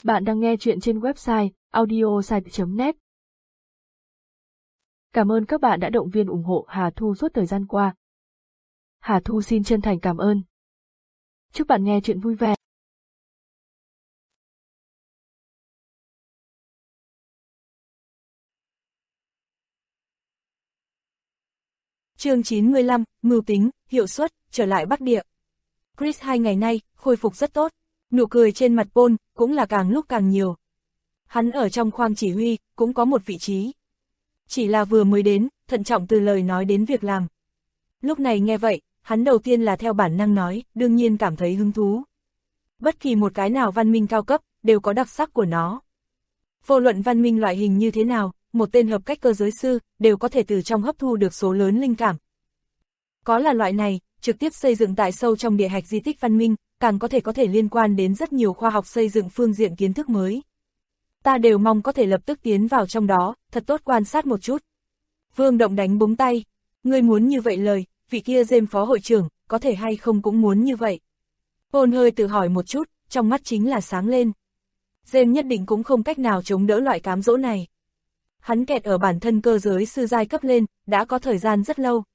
Bạn đang nghe chuyện trên website audiosite.net. Cảm ơn các bạn đã động viên ủng hộ Hà Thu suốt thời gian qua. Hà Thu xin chân thành cảm ơn. Chúc bạn nghe chuyện vui vẻ. Chương 95, mưu tính, hiệu suất, trở lại Bắc Địa. Chris 2 ngày nay, khôi phục rất tốt. Nụ cười trên mặt Paul cũng là càng lúc càng nhiều. Hắn ở trong khoang chỉ huy, cũng có một vị trí. Chỉ là vừa mới đến, thận trọng từ lời nói đến việc làm. Lúc này nghe vậy, hắn đầu tiên là theo bản năng nói, đương nhiên cảm thấy hứng thú. Bất kỳ một cái nào văn minh cao cấp, đều có đặc sắc của nó. Vô luận văn minh loại hình như thế nào, một tên hợp cách cơ giới sư, đều có thể từ trong hấp thu được số lớn linh cảm. Có là loại này, trực tiếp xây dựng tại sâu trong địa hạch di tích văn minh, càng có thể liên quan đến rất nhiều khoa học xây dựng phương diện kiến thức mới. Ta đều mong có thể lập tức tiến vào trong đó, thật tốt quan sát một chút. Vương Động đánh búng tay, ngươi muốn như vậy lời, vị kia James phó hội trưởng, có thể hay không cũng muốn như vậy. Paul hơi tự hỏi một chút, trong mắt chính là sáng lên. James nhất định cũng không cách nào chống đỡ loại cám dỗ này. Hắn kẹt ở bản thân cơ giới sư giai cấp lên, đã có thời gian rất lâu.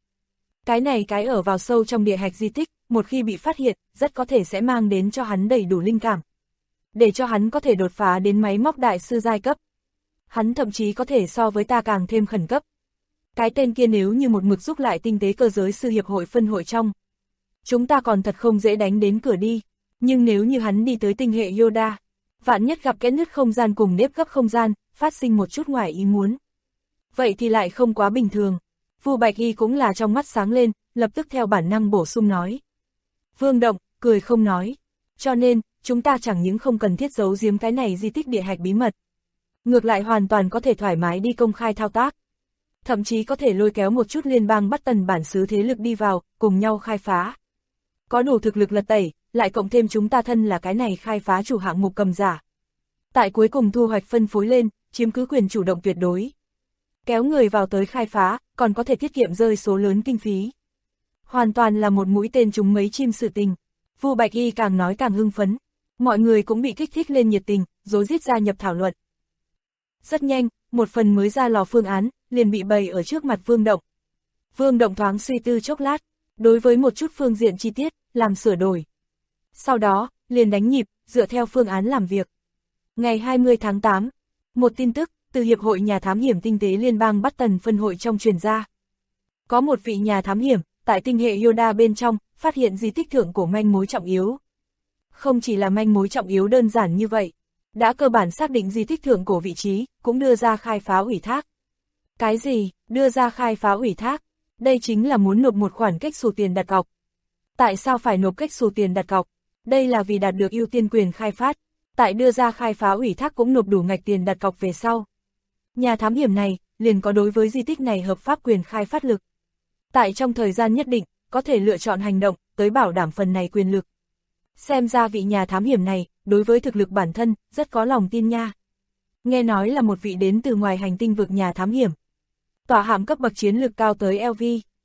Cái ở vào sâu trong địa hạch di tích, một khi bị phát hiện, rất có thể sẽ mang đến cho hắn đầy đủ linh cảm. Để cho hắn có thể đột phá đến máy móc đại sư giai cấp. Hắn thậm chí có thể so với ta càng thêm khẩn cấp. Cái tên kia nếu như một mực giúp lại tinh tế cơ giới sư hiệp hội phân hội trong. Chúng ta còn thật không dễ đánh đến cửa đi, nhưng nếu như hắn đi tới tinh hệ Yoda, vạn nhất gặp kẽ nứt không gian cùng nếp gấp không gian, phát sinh một chút ngoài ý muốn. Vậy thì lại không quá bình thường. Vu Bạch Y cũng là trong mắt sáng lên, lập tức theo bản năng bổ sung nói. Vương Động, cười không nói. Cho nên, chúng ta chẳng những không cần thiết giấu giếm cái này di tích địa hạch bí mật. Ngược lại hoàn toàn có thể thoải mái đi công khai thao tác. Thậm chí có thể lôi kéo một chút liên bang Bắc Tần bản xứ thế lực đi vào, cùng nhau khai phá. Có đủ thực lực lật tẩy, lại cộng thêm chúng ta thân là cái này khai phá chủ hạng mục cầm giả. Tại cuối cùng thu hoạch phân phối lên, chiếm cứ quyền chủ động tuyệt đối. Kéo người vào tới khai phá, còn có thể tiết kiệm rơi số lớn kinh phí. Hoàn toàn là một mũi tên trúng mấy chim sự tình. Vu Bạch Y càng nói càng hưng phấn. Mọi người cũng bị kích thích lên nhiệt tình, rối rít gia nhập thảo luận. Rất nhanh, một phần mới ra lò phương án, liền bị bày ở trước mặt Vương Động. Vương Động thoáng suy tư chốc lát, đối với một chút phương diện chi tiết, làm sửa đổi. Sau đó, liền đánh nhịp, dựa theo phương án làm việc. Ngày 20 tháng 8, một tin tức từ Hiệp hội Nhà Thám hiểm Tinh tế Liên bang Bắc Tần phân hội trong truyền ra. Có một vị nhà thám hiểm, tại tinh hệ Yoda bên trong, phát hiện di tích thượng cổ manh mối trọng yếu. Không chỉ là manh mối trọng yếu đơn giản như vậy, đã cơ bản xác định di tích thượng cổ vị trí, cũng đưa ra khai phá ủy thác. Cái gì, đưa ra khai phá ủy thác? Đây chính là muốn nộp một khoản cách xù tiền đặt cọc. Tại sao phải nộp cách xù tiền đặt cọc? Đây là vì đạt được ưu tiên quyền khai phát. Tại đưa ra khai phá ủy thác cũng nộp đủ ngạch tiền đặt cọc về sau. Nhà thám hiểm này, liền có đối với di tích này hợp pháp quyền khai phát lực. Tại trong thời gian nhất định, có thể lựa chọn hành động, tới bảo đảm phần này quyền lực. Xem ra vị nhà thám hiểm này, đối với thực lực bản thân, rất có lòng tin nha. Nghe nói là một vị đến từ ngoài hành tinh vực nhà thám hiểm. Tỏa hạm cấp bậc chiến lực cao tới LV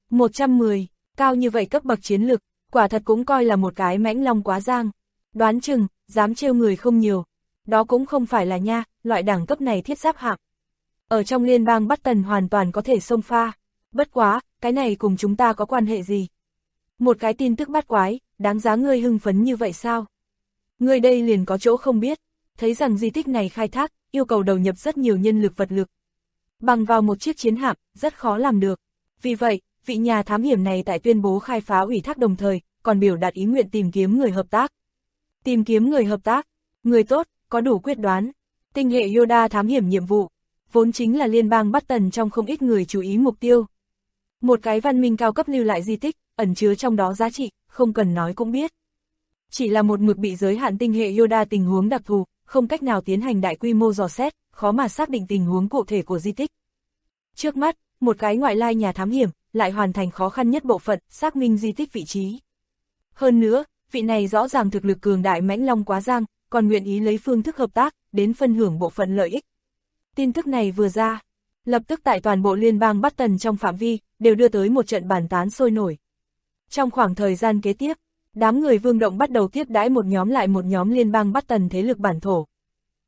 110, cao như vậy cấp bậc chiến lực, quả thật cũng coi là một cái mãnh long quá giang. Đoán chừng, dám trêu người không nhiều. Đó cũng không phải là nha, loại đẳng cấp này thiết giáp hạm. Ở trong liên bang Bắc Tần hoàn toàn có thể xông pha. Bất quá, cái này cùng chúng ta có quan hệ gì? Một cái tin tức bắt quái, đáng giá ngươi hưng phấn như vậy sao? Ngươi đây liền có chỗ không biết, thấy rằng di tích này khai thác, yêu cầu đầu nhập rất nhiều nhân lực vật lực. Bằng vào một chiếc chiến hạm, rất khó làm được. Vì vậy, vị nhà thám hiểm này tại tuyên bố khai phá ủy thác đồng thời, còn biểu đạt ý nguyện tìm kiếm người hợp tác. Tìm kiếm người hợp tác, người tốt, có đủ quyết đoán. Tinh hệ Yoda thám hiểm nhiệm vụ, vốn chính là liên bang Bắc Tần trong không ít người chú ý mục tiêu. Một cái văn minh cao cấp lưu lại di tích, ẩn chứa trong đó giá trị, không cần nói cũng biết. Chỉ là một mực bị giới hạn tinh hệ Yoda tình huống đặc thù, không cách nào tiến hành đại quy mô dò xét, khó mà xác định tình huống cụ thể của di tích. Trước mắt, một cái ngoại lai nhà thám hiểm, lại hoàn thành khó khăn nhất bộ phận, xác minh di tích vị trí. Hơn nữa, vị này rõ ràng thực lực cường đại mãnh long quá giang, còn nguyện ý lấy phương thức hợp tác, đến phân hưởng bộ phận lợi ích. Tin tức này vừa ra, lập tức tại toàn bộ liên bang Bắc Tần trong phạm vi, đều đưa tới một trận bàn tán sôi nổi. Trong khoảng thời gian kế tiếp, đám người Vương Động bắt đầu tiếp đãi một nhóm lại một nhóm liên bang Bắc Tần thế lực bản thổ.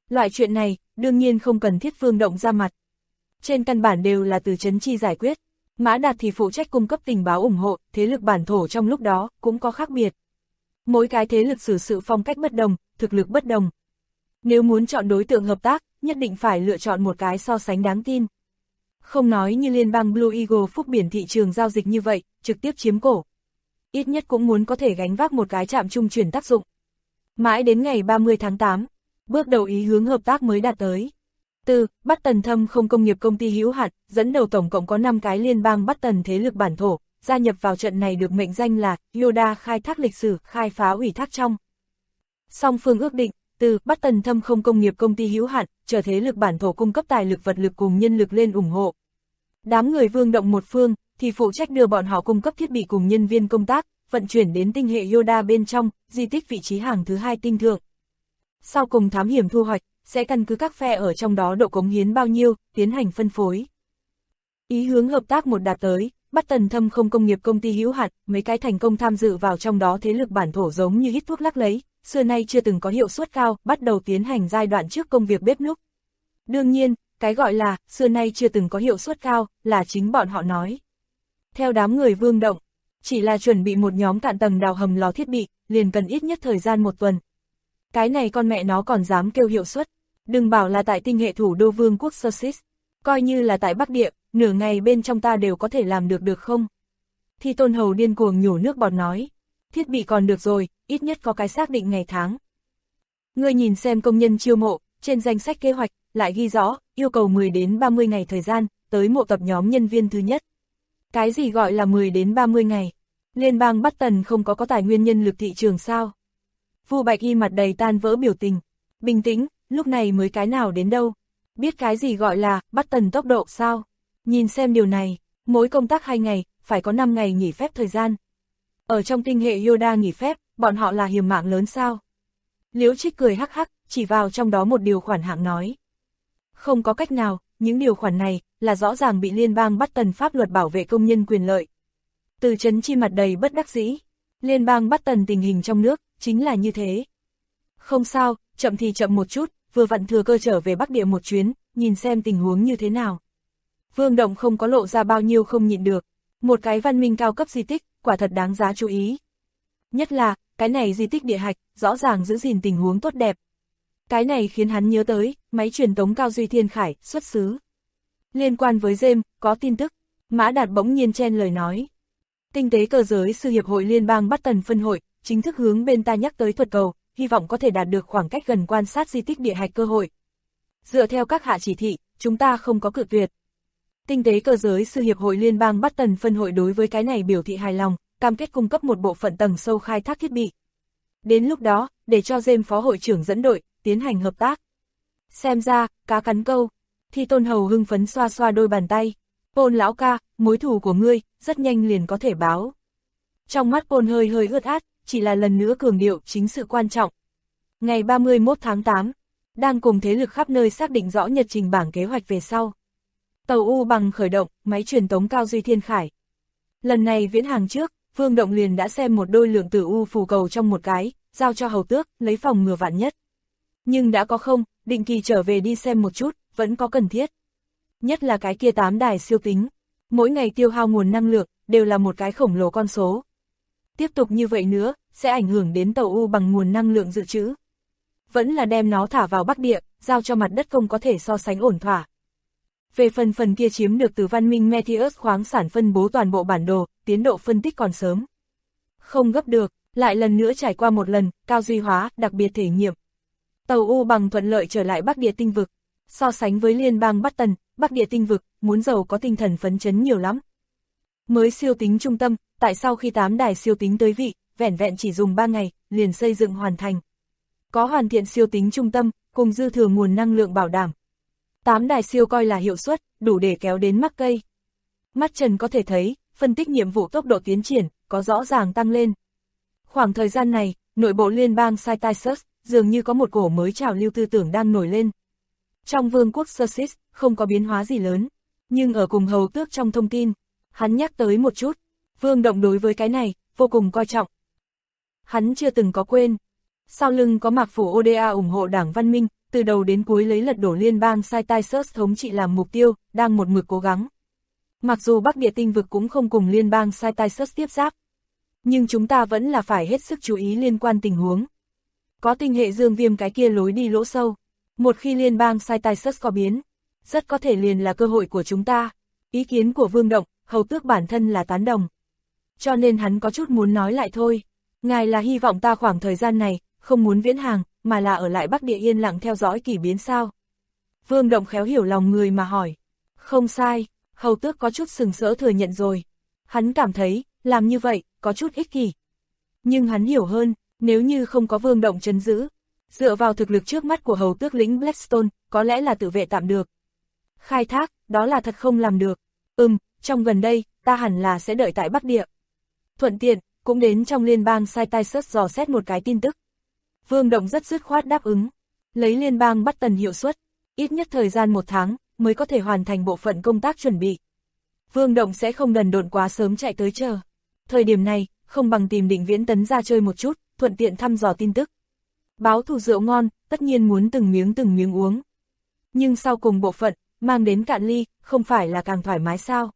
Loại chuyện này, đương nhiên không cần thiết Vương Động ra mặt. Trên căn bản đều là từ Trấn Chi giải quyết. Mã Đạt thì phụ trách cung cấp tình báo ủng hộ, thế lực bản thổ trong lúc đó cũng có khác biệt. Mỗi cái thế lực xử sự phong cách bất đồng, thực lực bất đồng. Nếu muốn chọn đối tượng hợp tác, nhất định phải lựa chọn một cái so sánh đáng tin. Không nói như liên bang Blue Eagle phúc biển thị trường giao dịch như vậy, trực tiếp chiếm cổ. Ít nhất cũng muốn có thể gánh vác một cái trạm trung chuyển tác dụng. Mãi đến ngày 30 tháng 8, bước đầu ý hướng hợp tác mới đạt tới. Từ Bắc Tần Thâm Không Công nghiệp công ty hữu hạn, dẫn đầu tổng cộng có 5 cái liên bang Bắc Tần thế lực bản thổ, gia nhập vào trận này được mệnh danh là Yoda khai thác lịch sử, khai phá ủy thác trong. Song phương ước định, từ Bắc Tần Thâm Không Công nghiệp công ty hữu hạn, trở thế lực bản thổ cung cấp tài lực vật lực cùng nhân lực lên ủng hộ. Đám người Vương Động một phương, thì phụ trách đưa bọn họ cung cấp thiết bị cùng nhân viên công tác, vận chuyển đến tinh hệ Yoda bên trong, di tích vị trí hàng thứ 2 tinh thượng. Sau cùng thám hiểm thu hoạch, sẽ căn cứ các phe ở trong đó độ cống hiến bao nhiêu, tiến hành phân phối. Ý hướng hợp tác một đạt tới, Bắc Tần Thâm Không Công nghiệp công ty hữu hạn, mấy cái thành công tham dự vào trong đó thế lực bản thổ giống như hít thuốc lắc lấy, xưa nay chưa từng có hiệu suất cao, bắt đầu tiến hành giai đoạn trước công việc bếp núc. Đương nhiên, cái gọi là xưa nay chưa từng có hiệu suất cao, là chính bọn họ nói. Theo đám người Vương Động, chỉ là chuẩn bị một nhóm cạn tầng đào hầm lò thiết bị, liền cần ít nhất thời gian 1 tuần. Cái này con mẹ nó còn dám kêu hiệu suất, đừng bảo là tại tinh hệ thủ đô vương quốc Sosis, coi như là tại Bắc Địa, nửa ngày bên trong ta đều có thể làm được không? Thi Tôn Hầu điên cuồng nhổ nước bọt nói, thiết bị còn được rồi, ít nhất có cái xác định ngày tháng. Ngươi nhìn xem công nhân chiêu mộ, trên danh sách kế hoạch, lại ghi rõ, yêu cầu 10 đến 30 ngày thời gian, tới mộ tập nhóm nhân viên thứ nhất. Cái gì gọi là 10 đến 30 ngày? Liên bang Bắc Tần không có tài nguyên nhân lực thị trường sao? Vu Bạch Y mặt đầy tan vỡ biểu tình. Bình tĩnh, lúc này mới cái nào đến đâu? Biết cái gì gọi là Bắc Tần tốc độ sao? Nhìn xem điều này, mỗi công tác 2 ngày, phải có 5 ngày nghỉ phép thời gian. Ở trong tinh hệ Yoda nghỉ phép, bọn họ là hiềm mạng lớn sao? Liễu Trích cười hắc hắc, chỉ vào trong đó một điều khoản hạng nói. Không có cách nào, những điều khoản này là rõ ràng bị liên bang Bắc Tần pháp luật bảo vệ công nhân quyền lợi. Từ Trấn Chi mặt đầy bất đắc dĩ, liên bang Bắc Tần tình hình trong nước chính là như thế. Không sao, chậm thì chậm một chút, vừa vặn thừa cơ trở về Bắc Địa một chuyến, nhìn xem tình huống như thế nào. Vương Động không có lộ ra bao nhiêu không nhịn được, một cái văn minh cao cấp di tích, quả thật đáng giá chú ý. Nhất là, cái này di tích địa hạch, rõ ràng giữ gìn tình huống tốt đẹp. Cái này khiến hắn nhớ tới, máy truyền tống Cao Duy Thiên Khải, xuất xứ. Liên quan với James, có tin tức, Mã Đạt bỗng nhiên chen lời nói. Tinh tế cơ giới sư hiệp hội liên bang Bắc Tần phân hội, chính thức hướng bên ta nhắc tới thuật cầu, hy vọng có thể đạt được khoảng cách gần quan sát di tích địa hạch cơ hội. Dựa theo các hạ chỉ thị, chúng ta không có cự tuyệt. Tinh tế cơ giới sư hiệp hội liên bang Bắc Tần phân hội đối với cái này biểu thị hài lòng, cam kết cung cấp một bộ phận tầng sâu khai thác thiết bị. Đến lúc đó, để cho James phó hội trưởng dẫn đội, tiến hành hợp tác. Xem ra, cá cắn câu. Thi Tôn Hầu hưng phấn xoa xoa đôi bàn tay. Paul lão ca, mối thù của ngươi, rất nhanh liền có thể báo. Trong mắt Paul hơi ướt át, chỉ là lần nữa cường điệu chính sự quan trọng. Ngày 31 tháng 8, đang cùng thế lực khắp nơi xác định rõ nhật trình bảng kế hoạch về sau. Tàu U bằng khởi động, máy truyền tống Cao Duy Thiên Khải. Lần này viễn hàng trước, Vương Động liền đã xem một đôi lượng tử U phù cầu trong một cái, giao cho hầu tước, lấy phòng ngừa vạn nhất. Nhưng đã có không, định kỳ trở về đi xem một chút, vẫn có cần thiết. Nhất là cái kia 8 đài siêu tính, mỗi ngày tiêu hao nguồn năng lượng, đều là một cái khổng lồ con số. Tiếp tục như vậy nữa, sẽ ảnh hưởng đến tàu U bằng nguồn năng lượng dự trữ. Vẫn là đem nó thả vào Bắc Địa, giao cho mặt đất không có thể so sánh ổn thỏa. Về phần kia chiếm được từ văn minh Meteus khoáng sản phân bố toàn bộ bản đồ, tiến độ phân tích còn sớm. Không gấp được, lại lần nữa trải qua một lần, cao duy hóa, đặc biệt thể nghiệm. Tàu U bằng thuận lợi trở lại Bắc Địa tinh vực. So sánh với liên bang Bắc Tần, Bắc Địa tinh vực, muốn giàu có tinh thần phấn chấn nhiều lắm. Mới siêu tính trung tâm, tại sao khi 8 đài siêu tính tới vị, vẻn vẹn chỉ dùng 3 ngày, liền xây dựng hoàn thành. Có hoàn thiện siêu tính trung tâm, cùng dư thừa nguồn năng lượng bảo đảm. 8 đài siêu coi là hiệu suất, đủ để kéo đến mắc cây. Mắt trần có thể thấy, phân tích nhiệm vụ tốc độ tiến triển, có rõ ràng tăng lên. Khoảng thời gian này, nội bộ liên bang Cytisus, dường như có một cổ mới trào lưu tư tưởng đang nổi lên. Trong vương quốc Sosis, không có biến hóa gì lớn, nhưng ở cùng hầu tước trong thông tin, hắn nhắc tới một chút, Vương Động đối với cái này, vô cùng coi trọng. Hắn chưa từng có quên, sau lưng có Mạc Phủ Oda ủng hộ Đảng Văn Minh, từ đầu đến cuối lấy lật đổ liên bang Sai-Tai-Sớt thống trị làm mục tiêu, đang một mực cố gắng. Mặc dù Bắc Địa tinh vực cũng không cùng liên bang Sai-Tai-Sớt tiếp giáp, nhưng chúng ta vẫn là phải hết sức chú ý liên quan tình huống. Có tinh hệ dương viêm cái kia lối đi lỗ sâu, một khi liên bang Sai-Tai-Sớt có biến, rất có thể liền là cơ hội của chúng ta. Ý kiến của Vương Động, Hầu Tước bản thân là tán đồng. Cho nên hắn có chút muốn nói lại thôi. Ngài là hy vọng ta khoảng thời gian này, không muốn viễn hàng, mà là ở lại Bắc Địa yên lặng theo dõi kỳ biến sao? Vương Động khéo hiểu lòng người mà hỏi. Không sai, Hầu Tước có chút sừng sỡ thừa nhận rồi. Hắn cảm thấy, làm như vậy, có chút ích kỷ. Nhưng hắn hiểu hơn, nếu như không có Vương Động trấn giữ, dựa vào thực lực trước mắt của Hầu Tước lĩnh Blackstone, có lẽ là tự vệ tạm được. Khai thác, đó là thật không làm được. Trong gần đây, ta hẳn là sẽ đợi tại Bắc Địa. Thuận tiện, cũng đến trong liên bang Sai-Tai-Sớt dò xét một cái tin tức. Vương Động rất dứt khoát đáp ứng. Lấy liên bang bắt tần hiệu suất, ít nhất thời gian 1 tháng, mới có thể hoàn thành bộ phận công tác chuẩn bị. Vương Động sẽ không đần độn quá sớm chạy tới chờ. Thời điểm này, không bằng tìm Định Viễn Tấn ra chơi một chút, thuận tiện thăm dò tin tức. Báo thù rượu ngon, tất nhiên muốn từng miếng uống. Nhưng sau cùng bộ phận, mang đến cạn ly, không phải là càng thoải mái sao?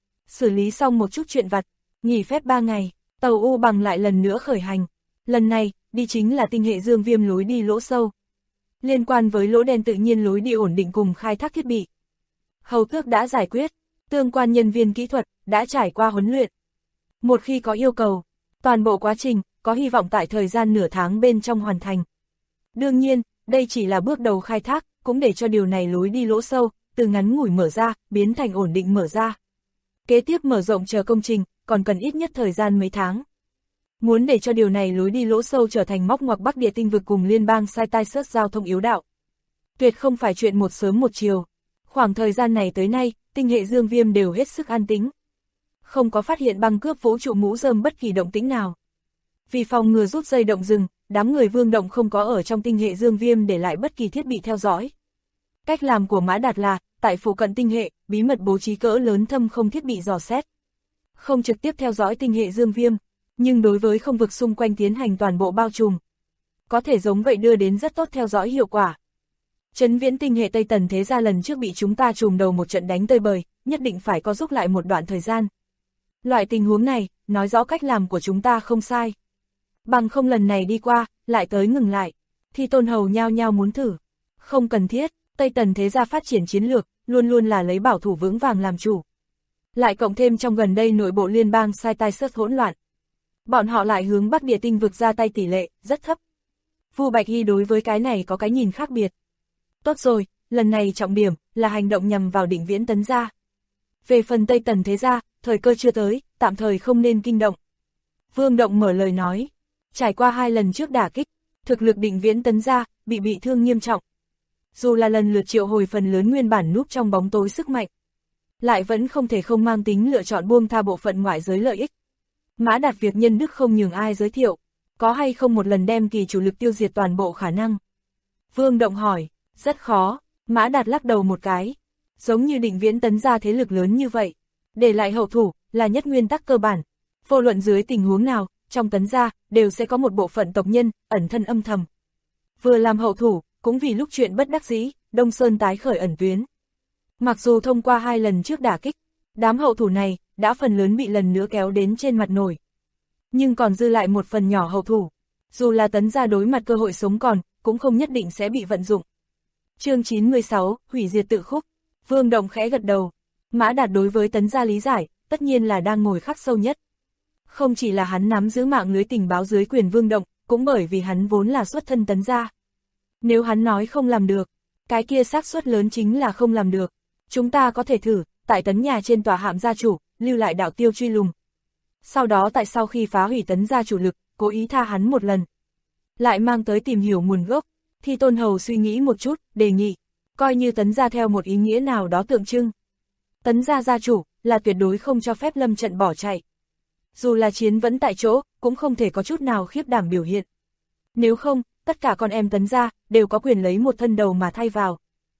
Xử lý xong một chút chuyện vặt, nghỉ phép 3 ngày, tàu U Bằng lại lần nữa khởi hành. Lần này, đi chính là tinh hệ dương viêm lối đi lỗ sâu. Liên quan với lỗ đen tự nhiên lối đi ổn định cùng khai thác thiết bị, Hầu Tước đã giải quyết, tương quan nhân viên kỹ thuật đã trải qua huấn luyện. Một khi có yêu cầu, toàn bộ quá trình có hy vọng tại thời gian nửa tháng bên trong hoàn thành. Đương nhiên, đây chỉ là bước đầu khai thác, cũng để cho điều này lối đi lỗ sâu, từ ngắn ngủi mở ra, biến thành ổn định mở ra. Kế tiếp mở rộng chờ công trình, còn cần ít nhất thời gian mấy tháng. Muốn để cho điều này lối đi lỗ sâu trở thành móc ngoặc Bắc Địa tinh vực cùng liên bang Sai-Tai-Sớt giao thông yếu đạo, tuyệt không phải chuyện một sớm một chiều. Khoảng thời gian này tới nay, tinh hệ dương viêm đều hết sức an tĩnh. Không có phát hiện băng cướp vũ trụ mũ rơm bất kỳ động tĩnh nào. Vì phòng ngừa rút dây động rừng, đám người Vương Động không có ở trong tinh hệ dương viêm để lại bất kỳ thiết bị theo dõi. Cách làm của Mã Đạt là, tại phụ cận tinh hệ, bí mật bố trí cỡ lớn thâm không thiết bị dò xét. Không trực tiếp theo dõi tinh hệ dương viêm, nhưng đối với không vực xung quanh tiến hành toàn bộ bao trùm. Có thể giống vậy đưa đến rất tốt theo dõi hiệu quả. Trấn Viễn tinh hệ Tây Tần thế gia lần trước bị chúng ta trùm đầu một trận đánh tơi bời, nhất định phải có giúp lại một đoạn thời gian. Loại tình huống này, nói rõ cách làm của chúng ta không sai. Bằng không lần này đi qua, lại tới ngừng lại, thì Tôn Hầu nhao nhao muốn thử. Không cần thiết, Tây Tần thế gia phát triển chiến lược, luôn luôn là lấy bảo thủ vững vàng làm chủ. Lại cộng thêm trong gần đây nội bộ liên bang Sai-Tai-Sớt hỗn loạn. Bọn họ lại hướng Bắc Địa tinh vực ra tay tỷ lệ, rất thấp. Vu Bạch Hy đối với cái này có cái nhìn khác biệt. Tốt rồi, lần này trọng điểm là hành động nhằm vào Định Viễn Tấn gia. Về phần Tây Tần thế gia, thời cơ chưa tới, tạm thời không nên kinh động. Vương Động mở lời nói, trải qua 2 lần trước đả kích, thực lực Định Viễn Tấn gia bị thương nghiêm trọng. Dù là lần lượt triệu hồi phần lớn nguyên bản núp trong bóng tối sức mạnh, lại vẫn không thể không mang tính lựa chọn buông tha bộ phận ngoại giới lợi ích. Mã Đạt việc nhân đức không nhường ai giới thiệu, có hay không một lần đem kỳ chủ lực tiêu diệt toàn bộ khả năng? Vương Động hỏi, rất khó, Mã Đạt lắc đầu một cái. Giống như Định Viễn Tấn gia thế lực lớn như vậy, để lại hậu thủ là nhất nguyên tắc cơ bản. Vô luận dưới tình huống nào, trong Tấn gia đều sẽ có một bộ phận tộc nhân ẩn thân âm thầm. Vừa làm hậu thủ, cũng vì lúc chuyện bất đắc dĩ, Đông Sơn tái khởi ẩn tuyến. Mặc dù thông qua 2 lần trước đả kích, đám hậu thủ này đã phần lớn bị lần nữa kéo đến trên mặt nổi. Nhưng còn dư lại một phần nhỏ hậu thủ, dù là Tấn gia đối mặt cơ hội sống còn, cũng không nhất định sẽ bị vận dụng. Chương 96, hủy diệt tự khúc. Vương Động khẽ gật đầu. Mã Đạt đối với Tấn gia lý giải, tất nhiên là đang ngồi khắc sâu nhất. Không chỉ là hắn nắm giữ mạng lưới tình báo dưới quyền Vương Động, cũng bởi vì hắn vốn là xuất thân Tấn gia. Nếu hắn nói không làm được, cái kia xác suất lớn chính là không làm được. Chúng ta có thể thử, tại Tấn nhà trên tòa hạm gia chủ, lưu lại đạo tiêu truy lùng. Sau đó tại sau khi phá hủy Tấn gia chủ lực, cố ý tha hắn một lần. Lại mang tới tìm hiểu nguồn gốc, thì Tôn Hầu suy nghĩ một chút, đề nghị, coi như Tấn gia theo một ý nghĩa nào đó tượng trưng. Tấn gia gia chủ, là tuyệt đối không cho phép lâm trận bỏ chạy. Dù là chiến vẫn tại chỗ, cũng không thể có chút nào khiếp đảm biểu hiện. Nếu không, tất cả con em Tấn gia, đều có quyền lấy một thân đầu mà thay vào.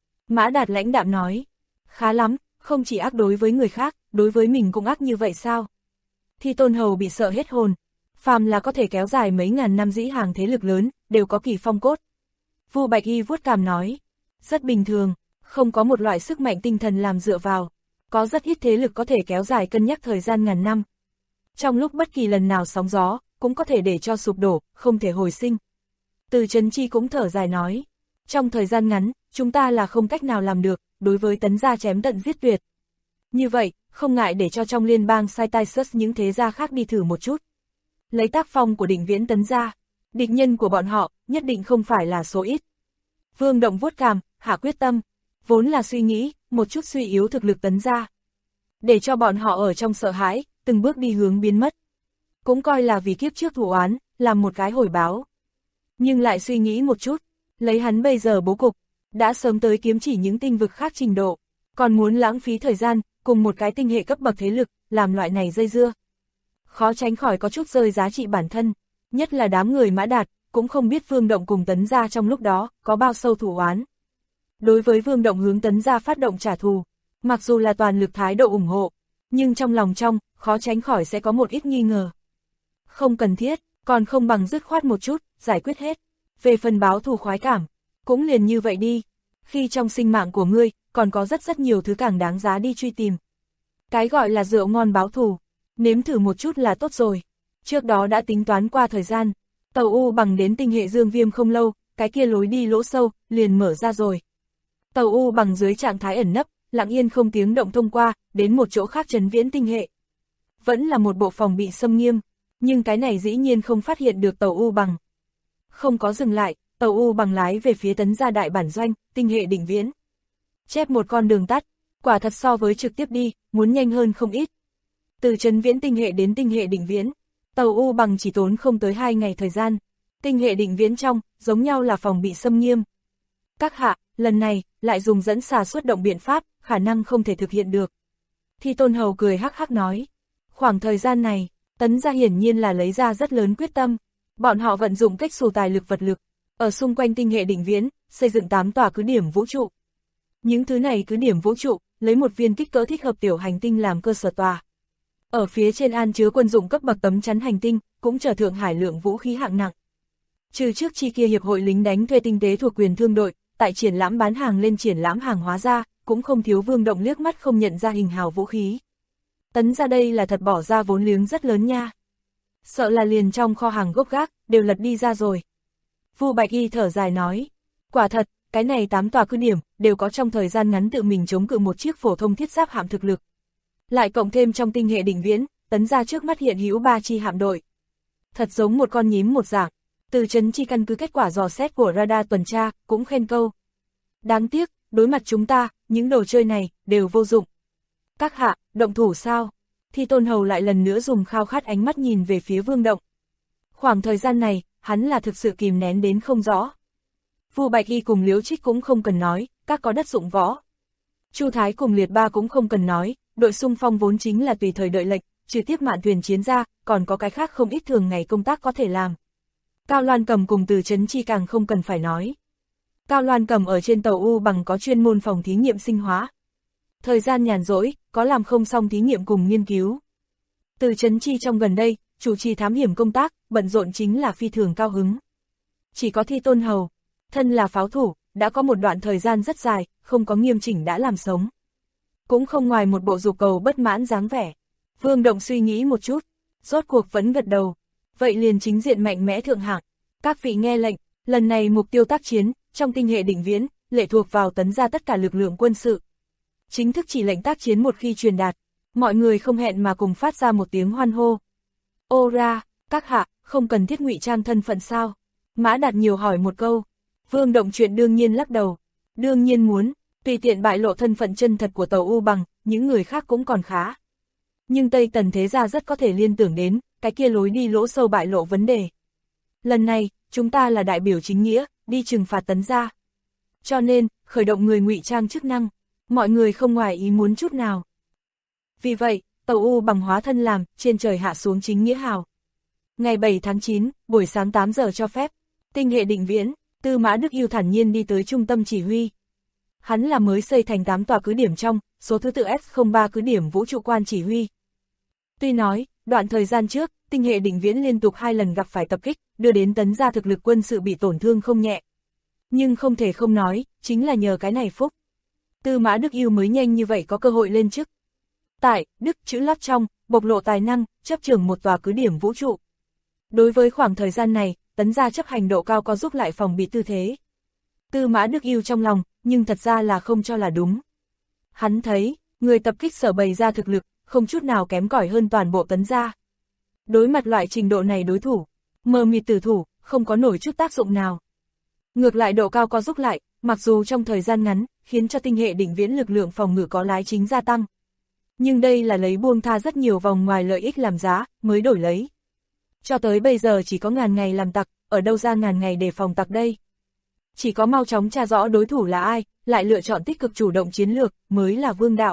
Mã Đạt lãnh đạm nói, khá lắm, không chỉ ác đối với người khác, đối với mình cũng ác như vậy sao? Thì Tôn Hầu bị sợ hết hồn. Phàm là có thể kéo dài mấy ngàn năm dĩ hàng thế lực lớn, đều có kỳ phong cốt. Vu Bạch Y vuốt cằm nói. Rất bình thường, không có một loại sức mạnh tinh thần làm dựa vào. Có rất ít thế lực có thể kéo dài cân nhắc thời gian ngàn năm. Trong lúc bất kỳ lần nào sóng gió, cũng có thể để cho sụp đổ, không thể hồi sinh. Từ Chấn Chi cũng thở dài nói. Trong thời gian ngắn, chúng ta là không cách nào làm được, đối với Tấn gia chém tận giết tuyệt. Như vậy, không ngại để cho trong liên bang Saitaisus những thế gia khác đi thử một chút. Lấy tác phong của Định Viễn Tấn gia, địch nhân của bọn họ, nhất định không phải là số ít. Vương Động vuốt cằm, hạ quyết tâm, vốn là suy nghĩ, một chút suy yếu thực lực Tấn gia. Để cho bọn họ ở trong sợ hãi, từng bước đi hướng biến mất. Cũng coi là vì kiếp trước thù oán, làm một cái hồi báo. Nhưng lại suy nghĩ một chút, lấy hắn bây giờ bố cục, đã sớm tới kiếm chỉ những tinh vực khác trình độ, còn muốn lãng phí thời gian, cùng một cái tinh hệ cấp bậc thế lực, làm loại này dây dưa. Khó tránh khỏi có chút rơi giá trị bản thân, nhất là đám người Mã Đạt, cũng không biết Vương Động cùng Tấn gia trong lúc đó, có bao sâu thù oán. Đối với Vương Động hướng Tấn gia phát động trả thù, mặc dù là toàn lực thái độ ủng hộ, nhưng trong lòng khó tránh khỏi sẽ có một ít nghi ngờ. Không cần thiết, còn không bằng dứt khoát một chút, giải quyết hết. Về phần báo thù khoái cảm, cũng liền như vậy đi. Khi trong sinh mạng của ngươi, còn có rất nhiều thứ càng đáng giá đi truy tìm. Cái gọi là rượu ngon báo thù, nếm thử một chút là tốt rồi. Trước đó đã tính toán qua thời gian, tàu U bằng đến tinh hệ Dương Viêm không lâu, cái kia lối đi lỗ sâu, liền mở ra rồi. Tàu U bằng dưới trạng thái ẩn nấp, lặng yên không tiếng động thông qua, đến một chỗ khác Trấn Viễn tinh hệ. Vẫn là một bộ phòng bị xâm nghiêm, nhưng cái này dĩ nhiên không phát hiện được tàu U bằng. Không có dừng lại, tàu U bằng lái về phía Tấn gia đại bản doanh, tinh hệ Định Viễn. Chép một con đường tắt, quả thật so với trực tiếp đi, muốn nhanh hơn không ít. Từ Trấn Viễn tinh hệ đến tinh hệ Định Viễn, tàu U bằng chỉ tốn không tới 2 ngày thời gian. Tinh hệ Định Viễn trong, giống nhau là phòng bị xâm nghiêm. Các hạ, lần này, lại dùng dẫn xà xuất động biện pháp, khả năng không thể thực hiện được. Thi Tôn Hầu cười hắc hắc nói. Khoảng thời gian này, Tấn gia hiển nhiên là lấy ra rất lớn quyết tâm. Bọn họ vận dụng cách xù tài lực vật lực, ở xung quanh tinh hệ Định Viễn, xây dựng 8 tòa cứ điểm vũ trụ. Những thứ này cứ điểm vũ trụ, lấy một viên kích cỡ thích hợp tiểu hành tinh làm cơ sở tòa. Ở phía trên an chứa quân dụng cấp bậc tấm chắn hành tinh, cũng trở thượng hải lượng vũ khí hạng nặng. Trừ trước chi kia hiệp hội lính đánh thuê tinh tế thuộc quyền thương đội, tại triển lãm bán hàng lên triển lãm hàng hóa ra, cũng không thiếu Vương Động liếc mắt không nhận ra hình hào vũ khí. Tấn ra đây là thật bỏ ra vốn liếng rất lớn nha. Sợ là liền trong kho hàng gốc gác, đều lật đi ra rồi. Vu Bạch Y thở dài nói, quả thật, cái này 8 tòa cứ điểm, đều có trong thời gian ngắn tự mình chống cự một chiếc phổ thông thiết giáp hạm thực lực. Lại cộng thêm trong tinh hệ Định Viễn, Tấn gia trước mắt hiện hữu 3 chi hạm đội. Thật giống một con nhím một dạng. Từ Chấn Chi căn cứ kết quả dò xét của radar tuần tra, cũng khen câu. Đáng tiếc, đối mặt chúng ta, những đồ chơi này, đều vô dụng. Các hạ, động thủ sao? Thi Tôn Hầu lại lần nữa dùng khao khát ánh mắt nhìn về phía Vương Động. Khoảng thời gian này, hắn là thực sự kìm nén đến không rõ. Vu Bạch Y cùng Liễu Trích cũng không cần nói, các có đất dụng võ. Chu Thái cùng Liệt Ba cũng không cần nói, đội xung phong vốn chính là tùy thời đợi lệnh, trừ tiếp mạn thuyền chiến ra, còn có cái khác không ít thường ngày công tác có thể làm. Cao Loan Cầm cùng Từ Chấn Chi càng không cần phải nói. Cao Loan Cầm ở trên tàu U bằng có chuyên môn phòng thí nghiệm sinh hóa. Thời gian nhàn rỗi, có làm không xong thí nghiệm cùng nghiên cứu. Từ Chấn Chi trong gần đây, chủ trì thám hiểm công tác, bận rộn chính là phi thường cao hứng. Chỉ có Thi Tôn Hầu, thân là pháo thủ, đã có một đoạn thời gian rất dài, không có nghiêm chỉnh đã làm sống. Cũng không ngoài một bộ dục cầu bất mãn dáng vẻ. Vương Động suy nghĩ một chút, rốt cuộc vẫn gật đầu. Vậy liền chính diện mạnh mẽ thượng hạng. Các vị nghe lệnh, lần này mục tiêu tác chiến, trong tinh hệ Định Viễn, lệ thuộc vào Tấn gia tất cả lực lượng quân sự. Chính thức chỉ lệnh tác chiến một khi truyền đạt, mọi người không hẹn mà cùng phát ra một tiếng hoan hô. Ô ra, các hạ, không cần thiết ngụy trang thân phận sao? Mã Đạt nhiều hỏi một câu. Vương Động chuyện đương nhiên lắc đầu. Đương nhiên muốn, tùy tiện bại lộ thân phận chân thật của tàu U bằng, những người khác cũng còn khá. Nhưng Tây Tần thế gia rất có thể liên tưởng đến, cái kia lối đi lỗ sâu bại lộ vấn đề. Lần này, chúng ta là đại biểu chính nghĩa, đi trừng phạt Tấn gia. Cho nên, khởi động người ngụy trang chức năng, mọi người không ngoài ý muốn chút nào. Vì vậy, tàu U bằng hóa thân làm, trên trời hạ xuống chính nghĩa hào. Ngày 7 tháng 9, buổi sáng 8 giờ cho phép, tinh hệ Định Viễn, Tư Mã Đức Yêu thản nhiên đi tới trung tâm chỉ huy. Hắn là mới xây thành 8 tòa cứ điểm trong, số thứ tự S03 cứ điểm vũ trụ quan chỉ huy. Tuy nói, đoạn thời gian trước, tinh hệ Định Viễn liên tục 2 lần gặp phải tập kích, đưa đến Tấn gia thực lực quân sự bị tổn thương không nhẹ. Nhưng không thể không nói, chính là nhờ cái này phúc. Tư Mã Đức Yêu mới nhanh như vậy có cơ hội lên chức. Tại, Đức chữ lót trong, bộc lộ tài năng, chấp trưởng một tòa cứ điểm vũ trụ. Đối với khoảng thời gian này, Tấn gia chấp hành độ cao có giúp lại phòng bị tư thế. Tư Mã Đức Yêu trong lòng, nhưng thật ra là không cho là đúng. Hắn thấy, người tập kích sở bày ra thực lực, không chút nào kém cỏi hơn toàn bộ Tấn gia. Đối mặt loại trình độ này đối thủ, mờ mịt tử thủ, không có nổi chút tác dụng nào. Ngược lại độ cao có giúp lại, mặc dù trong thời gian ngắn, khiến cho tinh hệ đỉnh viễn lực lượng phòng ngự có lái chính gia tăng. Nhưng đây là lấy buông tha rất nhiều vòng ngoài lợi ích làm giá, mới đổi lấy. Cho tới bây giờ chỉ có ngàn ngày làm tặc, ở đâu ra ngàn ngày để phòng tặc đây? Chỉ có mau chóng tra rõ đối thủ là ai, lại lựa chọn tích cực chủ động chiến lược, mới là vương đạo.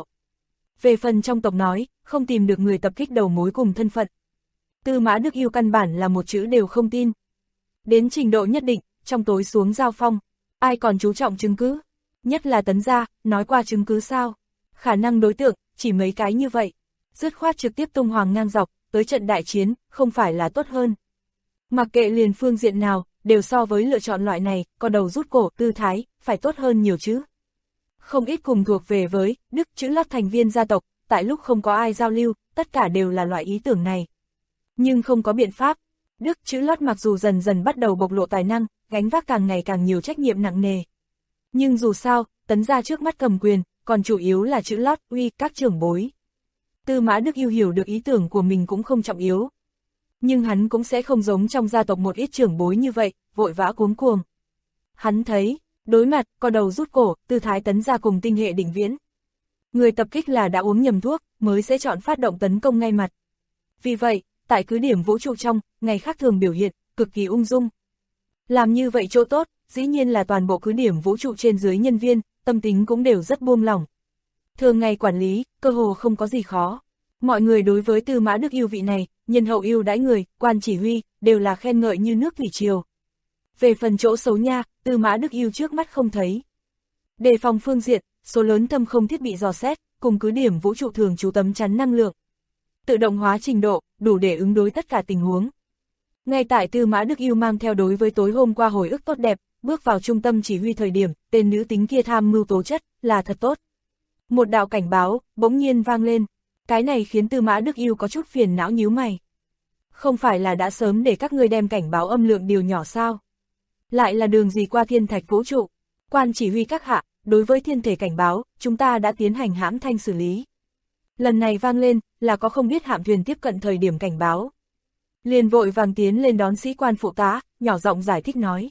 Về phần trong tộc nói, không tìm được người tập kích đầu mối cùng thân phận. Tư Mã Đức Yêu căn bản là một chữ đều không tin. Đến trình độ nhất định, trong tối xuống giao phong, ai còn chú trọng chứng cứ? Nhất là Tấn gia, nói qua chứng cứ sao? Khả năng đối tượng, chỉ mấy cái như vậy. Dứt khoát trực tiếp tung hoàng ngang dọc, tới trận đại chiến, không phải là tốt hơn. Mặc kệ liền phương diện nào, đều so với lựa chọn loại này, có đầu rút cổ, tư thái, phải tốt hơn nhiều chứ. Không ít cùng thuộc về với Đức chữ lót thành viên gia tộc, tại lúc không có ai giao lưu, tất cả đều là loại ý tưởng này. Nhưng không có biện pháp, Đức chữ lót mặc dù dần dần bắt đầu bộc lộ tài năng, gánh vác càng ngày càng nhiều trách nhiệm nặng nề. Nhưng dù sao, Tấn gia trước mắt cầm quyền, còn chủ yếu là chữ lót, uy các trưởng bối. Tư Mã Đức Yêu hiểu được ý tưởng của mình cũng không trọng yếu. Nhưng hắn cũng sẽ không giống trong gia tộc một ít trưởng bối như vậy, vội vã cuống cuồng. Hắn thấy, đối mặt, có đầu rút cổ, tư thái Tấn gia cùng tinh hệ đỉnh viễn. Người tập kích là đã uống nhầm thuốc, mới sẽ chọn phát động tấn công ngay mặt. Vì vậy, tại cứ điểm vũ trụ trong, ngày khác thường biểu hiện, cực kỳ ung dung. Làm như vậy chỗ tốt, dĩ nhiên là toàn bộ cứ điểm vũ trụ trên dưới nhân viên, tâm tính cũng đều rất buông lỏng. Thường ngày quản lý, cơ hồ không có gì khó. Mọi người đối với Tư Mã Đức Yêu vị này, nhân hậu ưu đãi người, quan chỉ huy, đều là khen ngợi như nước thủy triều. Về phần chỗ xấu nha, Tư Mã Đức Yêu trước mắt không thấy. Đề phòng phương diện, số lớn thâm không thiết bị dò xét, cùng cứ điểm vũ trụ thường trú tấm chắn năng lượng. Tự động hóa trình độ, đủ để ứng đối tất cả tình huống. Ngay tại Tư Mã Đức Yêu mang theo đối với tối hôm qua hồi ức tốt đẹp, bước vào trung tâm chỉ huy thời điểm, tên nữ tính kia tham mưu tố chất, là thật tốt. Một đạo cảnh báo, bỗng nhiên vang lên. Cái này khiến Tư Mã Đức Yêu có chút phiền não nhíu mày. Không phải là đã sớm để các ngươi đem cảnh báo âm lượng điều nhỏ sao? Lại là đường gì qua thiên thạch vũ trụ? Quan chỉ huy các hạ, đối với thiên thể cảnh báo, chúng ta đã tiến hành hãm thanh xử lý. Lần này vang lên, là có không biết hạm thuyền tiếp cận thời điểm cảnh báo. Liền vội vàng tiến lên đón sĩ quan phụ tá, nhỏ giọng giải thích nói.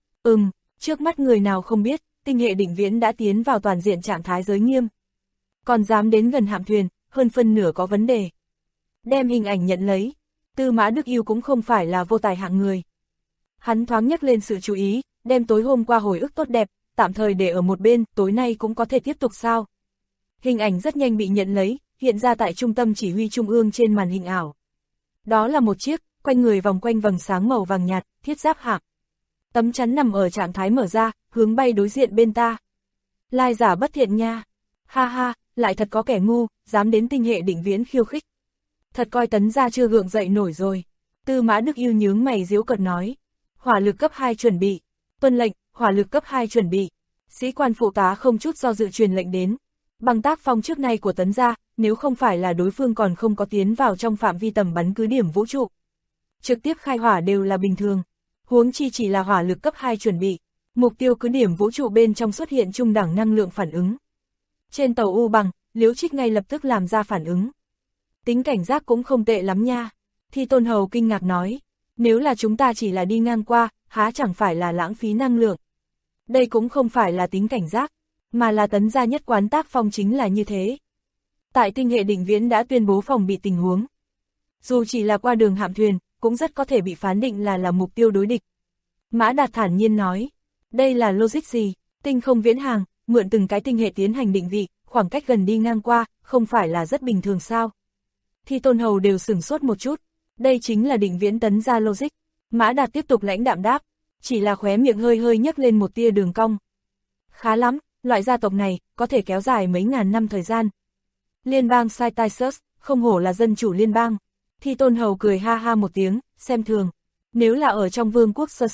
Trước mắt người nào không biết, tinh hệ đỉnh viễn đã tiến vào toàn diện trạng thái giới nghiêm. Còn dám đến gần hạm thuyền, hơn phân nửa có vấn đề. Đem hình ảnh nhận lấy, Tư Mã Đức Yêu cũng không phải là vô tài hạng người. Hắn thoáng nhắc lên sự chú ý, đem tối hôm qua hồi ức tốt đẹp, tạm thời để ở một bên, tối nay cũng có thể tiếp tục sao. Hình ảnh rất nhanh bị nhận lấy, hiện ra tại trung tâm chỉ huy trung ương trên màn hình ảo. Đó là một chiếc, quanh người vòng quanh vầng sáng màu vàng nhạt, thiết giáp hạm. Tấm chắn nằm ở trạng thái mở ra, hướng bay đối diện bên ta. Lai giả bất thiện nha. Ha ha, lại thật có kẻ ngu, dám đến tinh hệ đỉnh viễn khiêu khích. Thật coi Tấn gia chưa gượng dậy nổi rồi. Tư Mã Đức Yêu nhướng mày giễu cợt nói. Hỏa lực cấp 2 chuẩn bị. Tuân lệnh, hỏa lực cấp 2 chuẩn bị. Sĩ quan phụ tá không chút do dự truyền lệnh đến. Bằng tác phong trước nay của Tấn gia, nếu không phải là đối phương còn không có tiến vào trong phạm vi tầm bắn cứ điểm vũ trụ. Trực tiếp khai hỏa đều là bình thường. Huống chi chỉ là hỏa lực cấp 2 chuẩn bị. Mục tiêu cứ điểm vũ trụ bên trong xuất hiện trung đẳng năng lượng phản ứng. Trên tàu U Bằng, Liễu Trích ngay lập tức làm ra phản ứng. Tính cảnh giác cũng không tệ lắm nha. Thi Tôn Hầu kinh ngạc nói. Nếu là chúng ta chỉ là đi ngang qua, há chẳng phải là lãng phí năng lượng. Đây cũng không phải là tính cảnh giác, mà là Tấn gia nhất quán tác phong chính là như thế. Tại tinh hệ đỉnh viễn đã tuyên bố phòng bị tình huống. Dù chỉ là qua đường hạm thuyền, cũng rất có thể bị phán định là mục tiêu đối địch. Mã Đạt thản nhiên nói, đây là logic gì, tinh không viễn hàng, mượn từng cái tinh hệ tiến hành định vị, khoảng cách gần đi ngang qua, không phải là rất bình thường sao? Thi Tôn Hầu đều sửng sốt một chút, đây chính là định viễn Tấn gia logic. Mã Đạt tiếp tục lãnh đạm đáp, chỉ là khóe miệng hơi hơi nhấc lên một tia đường cong. Khá lắm, loại gia tộc này, có thể kéo dài mấy ngàn năm thời gian. Liên bang Cytisus, không hổ là dân chủ liên bang. Thi Tôn Hầu cười ha ha một tiếng, xem thường. Nếu là ở trong vương quốc Sussex,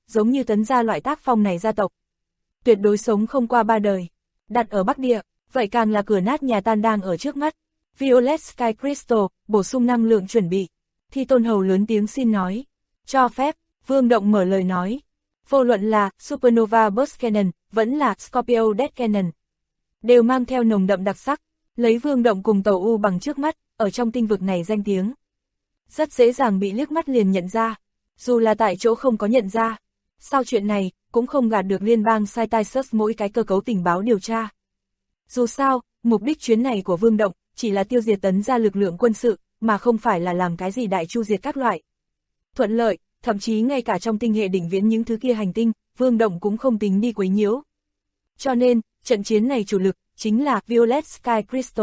giống như Tấn gia loại tác phong này gia tộc. Tuyệt đối sống không qua 3 đời. Đặt ở Bắc Địa, vậy càng là cửa nát nhà tan đang ở trước mắt. Violet Sky Crystal, bổ sung năng lượng chuẩn bị. Thi Tôn Hầu lớn tiếng xin nói. Cho phép, Vương Động mở lời nói. Vô luận là Supernova Burst Cannon, vẫn là Scorpio Death Cannon, đều mang theo nồng đậm đặc sắc, lấy Vương Động cùng tàu U bằng trước mắt, ở trong tinh vực này danh tiếng. Rất dễ dàng bị liếc mắt liền nhận ra, dù là tại chỗ không có nhận ra. Sau chuyện này, cũng không gạt được liên bang Cytisus mỗi cái cơ cấu tình báo điều tra. Dù sao, mục đích chuyến này của Vương Động, chỉ là tiêu diệt Tấn gia lực lượng quân sự, mà không phải là làm cái gì đại chu diệt các loại. Thuận lợi, thậm chí ngay cả trong tinh hệ đỉnh viễn những thứ kia hành tinh, Vương Động cũng không tính đi quấy nhiễu. Cho nên, trận chiến này chủ lực, chính là Violet Sky Crystal.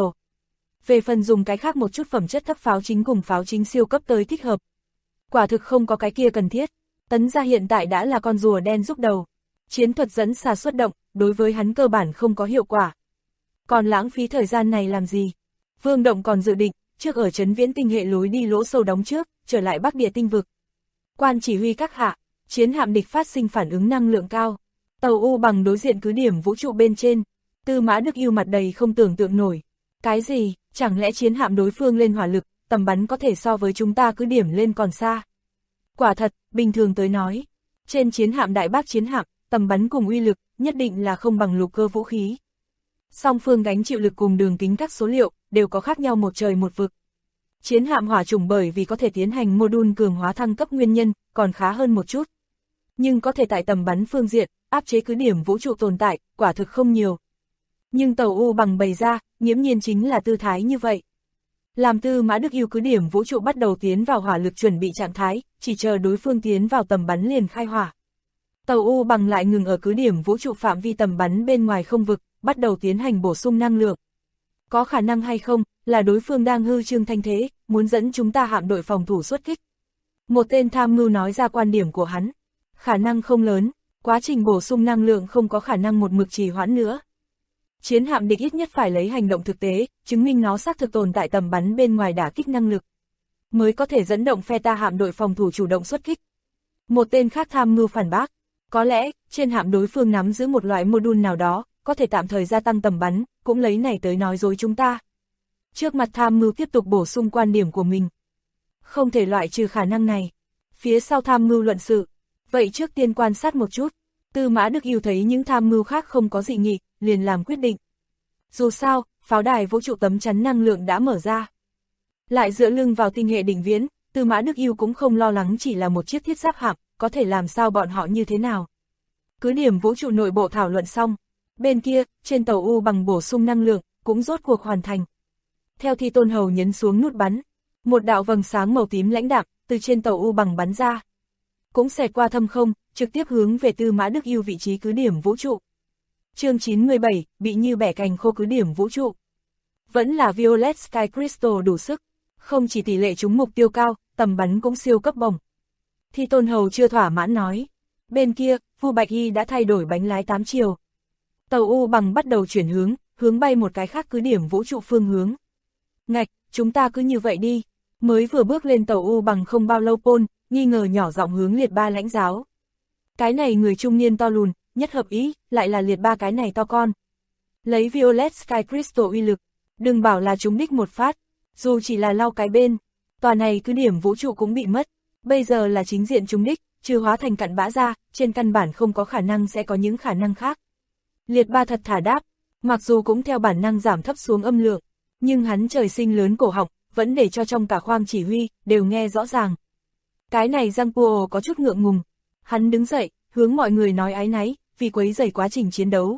Về phần dùng cái khác một chút phẩm chất thấp pháo chính cùng pháo chính siêu cấp tới thích hợp. Quả thực không có cái kia cần thiết. Tấn gia hiện tại đã là con rùa đen rúc đầu. Chiến thuật dẫn xà xuất động, đối với hắn cơ bản không có hiệu quả. Còn lãng phí thời gian này làm gì? Vương Động còn dự định, trước ở trấn viễn tinh hệ lối đi lỗ sâu đóng trước, trở lại Bắc Địa tinh vực. Quan chỉ huy các hạ, chiến hạm địch phát sinh phản ứng năng lượng cao. Tàu U bằng đối diện cứ điểm vũ trụ bên trên. Tư Mã Đức Yêu mặt đầy không tưởng tượng nổi. Cái gì, chẳng lẽ chiến hạm đối phương lên hỏa lực, tầm bắn có thể so với chúng ta cứ điểm lên còn xa? Quả thật, bình thường tới nói, trên chiến hạm Đại Bác chiến hạm, tầm bắn cùng uy lực, nhất định là không bằng lục cơ vũ khí. Song phương gánh chịu lực cùng đường kính các số liệu, đều có khác nhau một trời một vực. Chiến hạm hỏa trùng bởi vì có thể tiến hành module cường hóa thăng cấp nguyên nhân, còn khá hơn một chút. Nhưng có thể tại tầm bắn phương diện, áp chế cứ điểm vũ trụ tồn tại, quả thực không nhiều. Nhưng tàu U bằng bày ra, nghiễm nhiên chính là tư thái như vậy. Làm Tư Mã Đức Yêu cứ điểm vũ trụ bắt đầu tiến vào hỏa lực chuẩn bị trạng thái, chỉ chờ đối phương tiến vào tầm bắn liền khai hỏa. Tàu U bằng lại ngừng ở cứ điểm vũ trụ phạm vi tầm bắn bên ngoài không vực, bắt đầu tiến hành bổ sung năng lượng. Có khả năng hay không, là đối phương đang hư trương thanh thế, muốn dẫn chúng ta hạm đội phòng thủ xuất kích. Một tên tham mưu nói ra quan điểm của hắn. Khả năng không lớn, quá trình bổ sung năng lượng không có khả năng một mực trì hoãn nữa. Chiến hạm địch ít nhất phải lấy hành động thực tế, chứng minh nó xác thực tồn tại tầm bắn bên ngoài đả kích năng lực, mới có thể dẫn động phe ta hạm đội phòng thủ chủ động xuất kích. Một tên khác tham mưu phản bác, có lẽ, trên hạm đối phương nắm giữ một loại module nào đó, có thể tạm thời gia tăng tầm bắn, cũng lấy này tới nói dối chúng ta. Trước mặt tham mưu tiếp tục bổ sung quan điểm của mình. Không thể loại trừ khả năng này. Phía sau tham mưu luận sự. Vậy trước tiên quan sát một chút. Tư Mã Đức Yêu thấy những tham mưu khác không có dị nghị, liền làm quyết định. Dù sao, pháo đài vũ trụ tấm chắn năng lượng đã mở ra. Lại dựa lưng vào tinh hệ đỉnh viễn, Tư Mã Đức Yêu cũng không lo lắng chỉ là một chiếc thiết giáp hạm, có thể làm sao bọn họ như thế nào. Cứ điểm vũ trụ nội bộ thảo luận xong. Bên kia, trên tàu U bằng bổ sung năng lượng, cũng rốt cuộc hoàn thành. Theo Thi Tôn Hầu nhấn xuống nút bắn, một đạo vầng sáng màu tím lãnh đạm từ trên tàu U bằng bắn ra. Cũng xẹt qua thâm không, trực tiếp hướng về Tư Mã Đức Yêu vị trí cứ điểm vũ trụ. Chương 97, bị như bẻ cành khô cứ điểm vũ trụ. Vẫn là Violet Sky Crystal đủ sức, không chỉ tỷ lệ trúng mục tiêu cao, tầm bắn cũng siêu cấp bổng. Thi Tôn Hầu chưa thỏa mãn nói. Bên kia, Vu Bạch Y đã thay đổi bánh lái 8 chiều. Tàu U bằng bắt đầu chuyển hướng bay một cái khác cứ điểm vũ trụ phương hướng. Ngạch, chúng ta cứ như vậy đi. Mới vừa bước lên tàu U bằng không bao lâu Paul, nghi ngờ nhỏ giọng hướng Liệt Ba lãnh giáo. Cái này người trung niên to lùn, nhất hợp ý, lại là Liệt Ba cái này to con. Lấy Violet Sky Crystal uy lực, đừng bảo là trúng đích một phát, dù chỉ là lau cái bên, tòa này cứ điểm vũ trụ cũng bị mất. Bây giờ là chính diện trúng đích, trừ hóa thành cặn bã ra, trên căn bản không có khả năng sẽ có những khả năng khác. Liệt Ba thật thả đáp, mặc dù cũng theo bản năng giảm thấp xuống âm lượng, nhưng hắn trời sinh lớn cổ họng, vẫn để cho trong cả khoang chỉ huy, đều nghe rõ ràng. Cái này Giang Puo có chút ngượng ngùng, hắn đứng dậy, hướng mọi người nói áy náy, vì quấy rầy quá trình chiến đấu.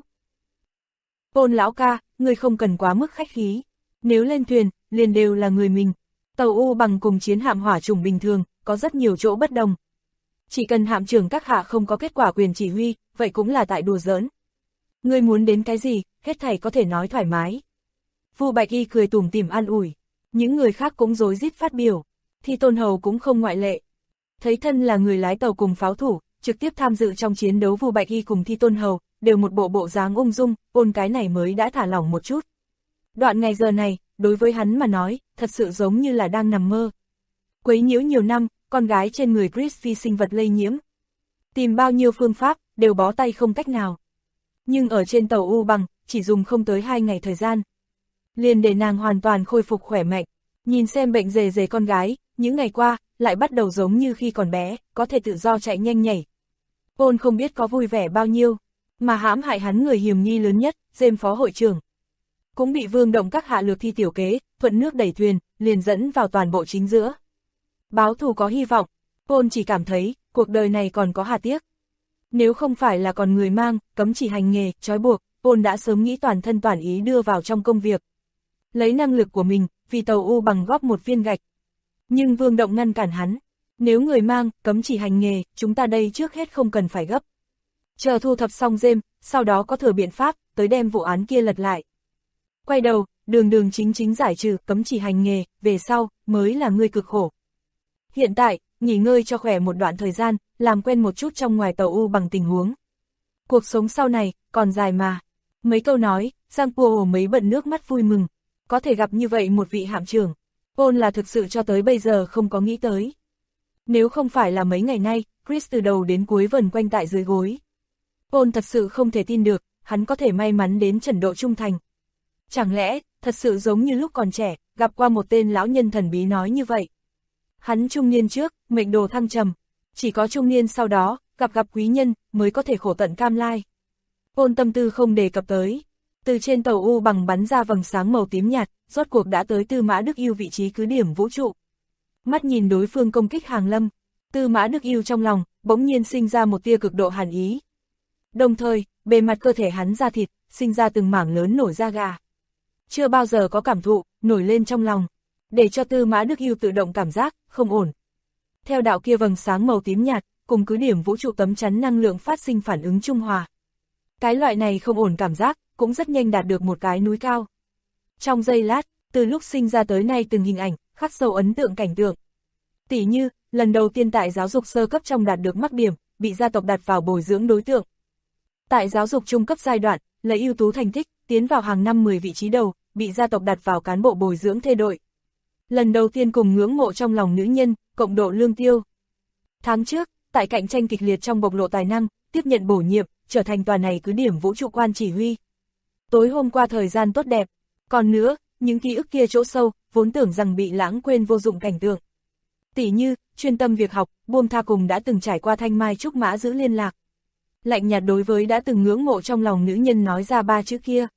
Paul lão ca, ngươi không cần quá mức khách khí, nếu lên thuyền, liền đều là người mình. Tàu U bằng cùng chiến hạm hỏa trùng bình thường, có rất nhiều chỗ bất đồng. Chỉ cần hạm trưởng các hạ không có kết quả quyền chỉ huy, vậy cũng là tại đùa giỡn. Ngươi muốn đến cái gì, hết thảy có thể nói thoải mái. Vu Bạch Y cười tủm tỉm an ủi, những người khác cũng rối rít phát biểu, Thi Tôn Hầu cũng không ngoại lệ. Thấy thân là người lái tàu cùng pháo thủ, trực tiếp tham dự trong chiến đấu Vu Bạch Y cùng Thi Tôn Hầu, đều một bộ dáng ung dung, ôn cái này mới đã thả lỏng một chút. Đoạn ngày giờ này, đối với hắn mà nói, thật sự giống như là đang nằm mơ. Quấy nhiễu nhiều năm, con gái trên người Chris vì sinh vật lây nhiễm. Tìm bao nhiêu phương pháp, đều bó tay không cách nào. Nhưng ở trên tàu U Bằng, chỉ dùng không tới 2 ngày thời gian. Liền để nàng hoàn toàn khôi phục khỏe mạnh. Nhìn xem bệnh rề rề con gái, những ngày qua, lại bắt đầu giống như khi còn bé, có thể tự do chạy nhanh nhảy. Paul không biết có vui vẻ bao nhiêu, mà hãm hại hắn người hiểm nghi lớn nhất, James phó hội trưởng. Cũng bị Vương Động các hạ lược thi tiểu kế, thuận nước đẩy thuyền, liền dẫn vào toàn bộ chính giữa. Báo thù có hy vọng, Paul chỉ cảm thấy, cuộc đời này còn có hà tiếc. Nếu không phải là còn người mang, cấm chỉ hành nghề, trói buộc, Paul đã sớm nghĩ toàn thân toàn ý đưa vào trong công việc. Lấy năng lực của mình, vì tàu U Bằng góp một viên gạch. Nhưng Vương Động ngăn cản hắn. Nếu người mang, cấm chỉ hành nghề, chúng ta đây trước hết không cần phải gấp. Chờ thu thập xong James, sau đó có thừa biện pháp, tới đem vụ án kia lật lại. Quay đầu, đường chính chính giải trừ, cấm chỉ hành nghề, về sau, mới là ngươi cực khổ. Hiện tại, nghỉ ngơi cho khỏe một đoạn thời gian, làm quen một chút trong ngoài tàu U Bằng tình huống. Cuộc sống sau này, còn dài mà. Mấy câu nói, Giang Pua mấy bận nước mắt vui mừng. Có thể gặp như vậy một vị hạm trưởng, Paul là thực sự cho tới bây giờ không có nghĩ tới. Nếu không phải là mấy ngày nay, Chris từ đầu đến cuối vần quanh tại dưới gối. Paul thật sự không thể tin được, hắn có thể may mắn đến trần độ trung thành. Chẳng lẽ, thật sự giống như lúc còn trẻ, gặp qua một tên lão nhân thần bí nói như vậy. Hắn trung niên trước, mệnh đồ thăng trầm, chỉ có trung niên sau đó, gặp quý nhân, mới có thể khổ tận cam lai. Paul tâm tư không đề cập tới. Từ trên tàu U Bằng bắn ra vầng sáng màu tím nhạt, rốt cuộc đã tới Tư Mã Đức Yêu vị trí cứ điểm vũ trụ. Mắt nhìn đối phương công kích hàng lâm, Tư Mã Đức Yêu trong lòng, bỗng nhiên sinh ra một tia cực độ hàn ý. Đồng thời, bề mặt cơ thể hắn da thịt, sinh ra từng mảng lớn nổi da gà. Chưa bao giờ có cảm thụ, nổi lên trong lòng, để cho Tư Mã Đức Yêu tự động cảm giác, không ổn. Theo đạo kia vầng sáng màu tím nhạt, cùng cứ điểm vũ trụ tấm chắn năng lượng phát sinh phản ứng trung hòa. Cái loại này không ổn cảm giác, cũng rất nhanh đạt được một cái núi cao. Trong giây lát, từ lúc sinh ra tới nay từng hình ảnh, khắc sâu ấn tượng cảnh tượng. Tỉ như, lần đầu tiên tại giáo dục sơ cấp trong đạt được mắc điểm, bị gia tộc đặt vào bồi dưỡng đối tượng. Tại giáo dục trung cấp giai đoạn, lấy ưu tú thành tích, tiến vào hàng năm 10 vị trí đầu, bị gia tộc đặt vào cán bộ bồi dưỡng thê đội. Lần đầu tiên cùng ngưỡng mộ trong lòng nữ nhân, cộng độ lương tiêu. Tháng trước, tại cạnh tranh kịch liệt trong bộc lộ tài năng, tiếp nhận bổ nhiệm, trở thành tòa này cứ điểm vũ trụ quan chỉ huy. Tối hôm qua thời gian tốt đẹp, còn nữa, những ký ức kia chỗ sâu, vốn tưởng rằng bị lãng quên vô dụng cảnh tượng. Tỉ như, chuyên tâm việc học, buông tha cùng đã từng trải qua thanh mai trúc mã giữ liên lạc. Lạnh nhạt đối với đã từng ngưỡng mộ trong lòng nữ nhân nói ra 3 chữ kia.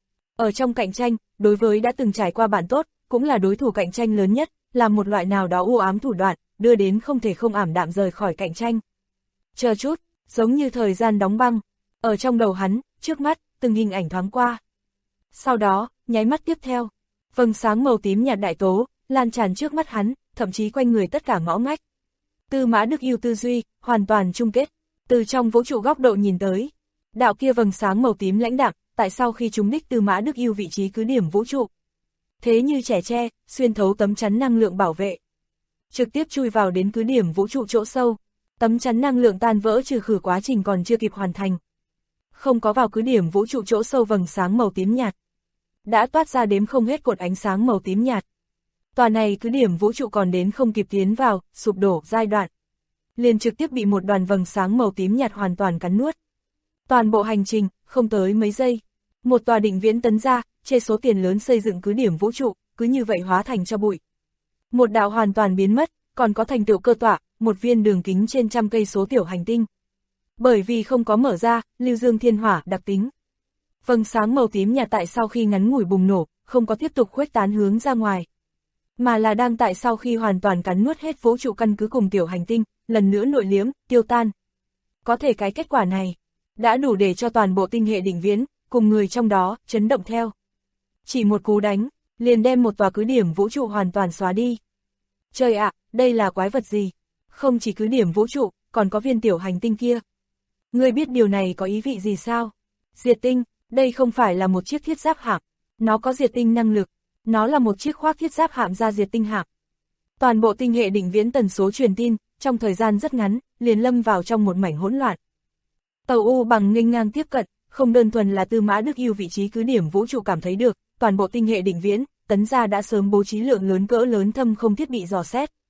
Ở trong cạnh tranh, đối với đã từng trải qua bạn tốt, cũng là đối thủ cạnh tranh lớn nhất, là một loại nào đó u ám thủ đoạn, đưa đến không thể không ảm đạm rời khỏi cạnh tranh. Chờ chút, giống như thời gian đóng băng, ở trong đầu hắn, trước mắt, từng hình ảnh thoáng qua. Sau đó, nháy mắt tiếp theo, vầng sáng màu tím nhạt đại tố, lan tràn trước mắt hắn, thậm chí quanh người tất cả ngõ ngách. Tư Mã Đức Yêu tư duy, hoàn toàn chung kết, từ trong vũ trụ góc độ nhìn tới. Đạo kia vầng sáng màu tím lãnh đạm, tại sao khi trúng đích Tư Mã Đức Yêu vị trí cứ điểm vũ trụ. Thế như trẻ tre, xuyên thấu tấm chắn năng lượng bảo vệ. Trực tiếp chui vào đến cứ điểm vũ trụ chỗ sâu, tấm chắn năng lượng tan vỡ trừ khử quá trình còn chưa kịp hoàn thành. Không có vào cứ điểm vũ trụ chỗ sâu vầng sáng màu tím nhạt. Đã toát ra đếm không hết cột ánh sáng màu tím nhạt. Tòa này cứ điểm vũ trụ còn đến không kịp tiến vào, sụp đổ giai đoạn. Liền trực tiếp bị một đoàn vầng sáng màu tím nhạt hoàn toàn cắn nuốt. Toàn bộ hành trình, không tới mấy giây. Một tòa định viễn tấn ra, chê số tiền lớn xây dựng cứ điểm vũ trụ, cứ như vậy hóa thành cho bụi. Một đạo hoàn toàn biến mất, còn có thành tựu cơ tọa, một viên đường kính trên trăm cây số tiểu hành tinh. Bởi vì không có mở ra, lưu dương thiên hỏa đặc tính. Vầng sáng màu tím nhạt tại sau khi ngắn ngủi bùng nổ, không có tiếp tục khuếch tán hướng ra ngoài. Mà là đang tại sau khi hoàn toàn cắn nuốt hết vũ trụ căn cứ cùng tiểu hành tinh, lần nữa nội liếm, tiêu tan. Có thể cái kết quả này, đã đủ để cho toàn bộ tinh hệ đỉnh viễn, cùng người trong đó, chấn động theo. Chỉ một cú đánh, liền đem một tòa cứ điểm vũ trụ hoàn toàn xóa đi. Trời ạ, đây là quái vật gì? Không chỉ cứ điểm vũ trụ, còn có viên tiểu hành tinh kia. Ngươi biết điều này có ý vị gì sao? Diệt tinh, đây không phải là một chiếc thiết giáp hạm, nó có diệt tinh năng lực, nó là một chiếc khoác thiết giáp hạm ra diệt tinh hạm. Toàn bộ tinh hệ đỉnh viễn tần số truyền tin, trong thời gian rất ngắn, liền lâm vào trong một mảnh hỗn loạn. Tàu U Bằng nghênh ngang tiếp cận, không đơn thuần là Tư Mã Đức Yêu vị trí cứ điểm vũ trụ cảm thấy được, toàn bộ tinh hệ đỉnh viễn, tấn gia đã sớm bố trí lượng lớn cỡ lớn thâm không thiết bị dò xét.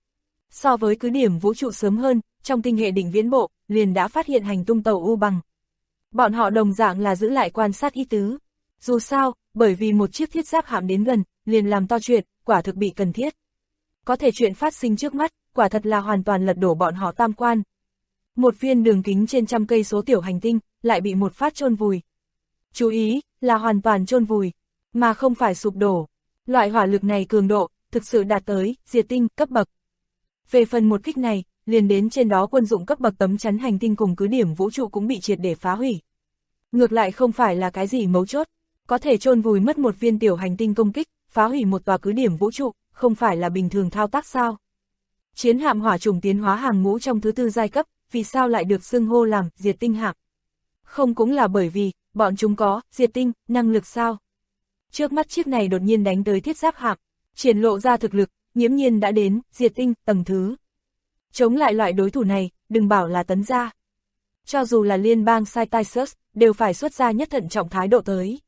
So với cứ điểm vũ trụ sớm hơn, trong tinh hệ đỉnh viễn bộ, liền đã phát hiện hành tung tàu U Bằng. Bọn họ đồng dạng là giữ lại quan sát ý tứ. Dù sao, bởi vì một chiếc thiết giáp hạm đến gần, liền làm to chuyện, quả thực bị cần thiết. Có thể chuyện phát sinh trước mắt, quả thật là hoàn toàn lật đổ bọn họ tam quan. Một viên đường kính trên trăm cây số tiểu hành tinh, lại bị một phát chôn vùi. Chú ý, là hoàn toàn chôn vùi, mà không phải sụp đổ. Loại hỏa lực này cường độ, thực sự đạt tới, diệt tinh, cấp bậc. Về phần một kích này, liền đến trên đó quân dụng cấp bậc tấm chắn hành tinh cùng cứ điểm vũ trụ cũng bị triệt để phá hủy. Ngược lại không phải là cái gì mấu chốt, có thể chôn vùi mất một viên tiểu hành tinh công kích, phá hủy một tòa cứ điểm vũ trụ, không phải là bình thường thao tác sao? Chiến hạm hỏa chủng tiến hóa hàng ngũ trong thứ tư giai cấp, vì sao lại được xưng hô làm diệt tinh hạm? Không cũng là bởi vì, bọn chúng có diệt tinh, năng lực sao? Trước mắt chiếc này đột nhiên đánh tới thiết giáp hạm, triển lộ ra thực lực, nghiễm nhiên đã đến diệt tinh tầng thứ. Chống lại loại đối thủ này, đừng bảo là Tấn gia. Cho dù là liên bang Cyrus, đều phải xuất ra nhất thận trọng thái độ tới.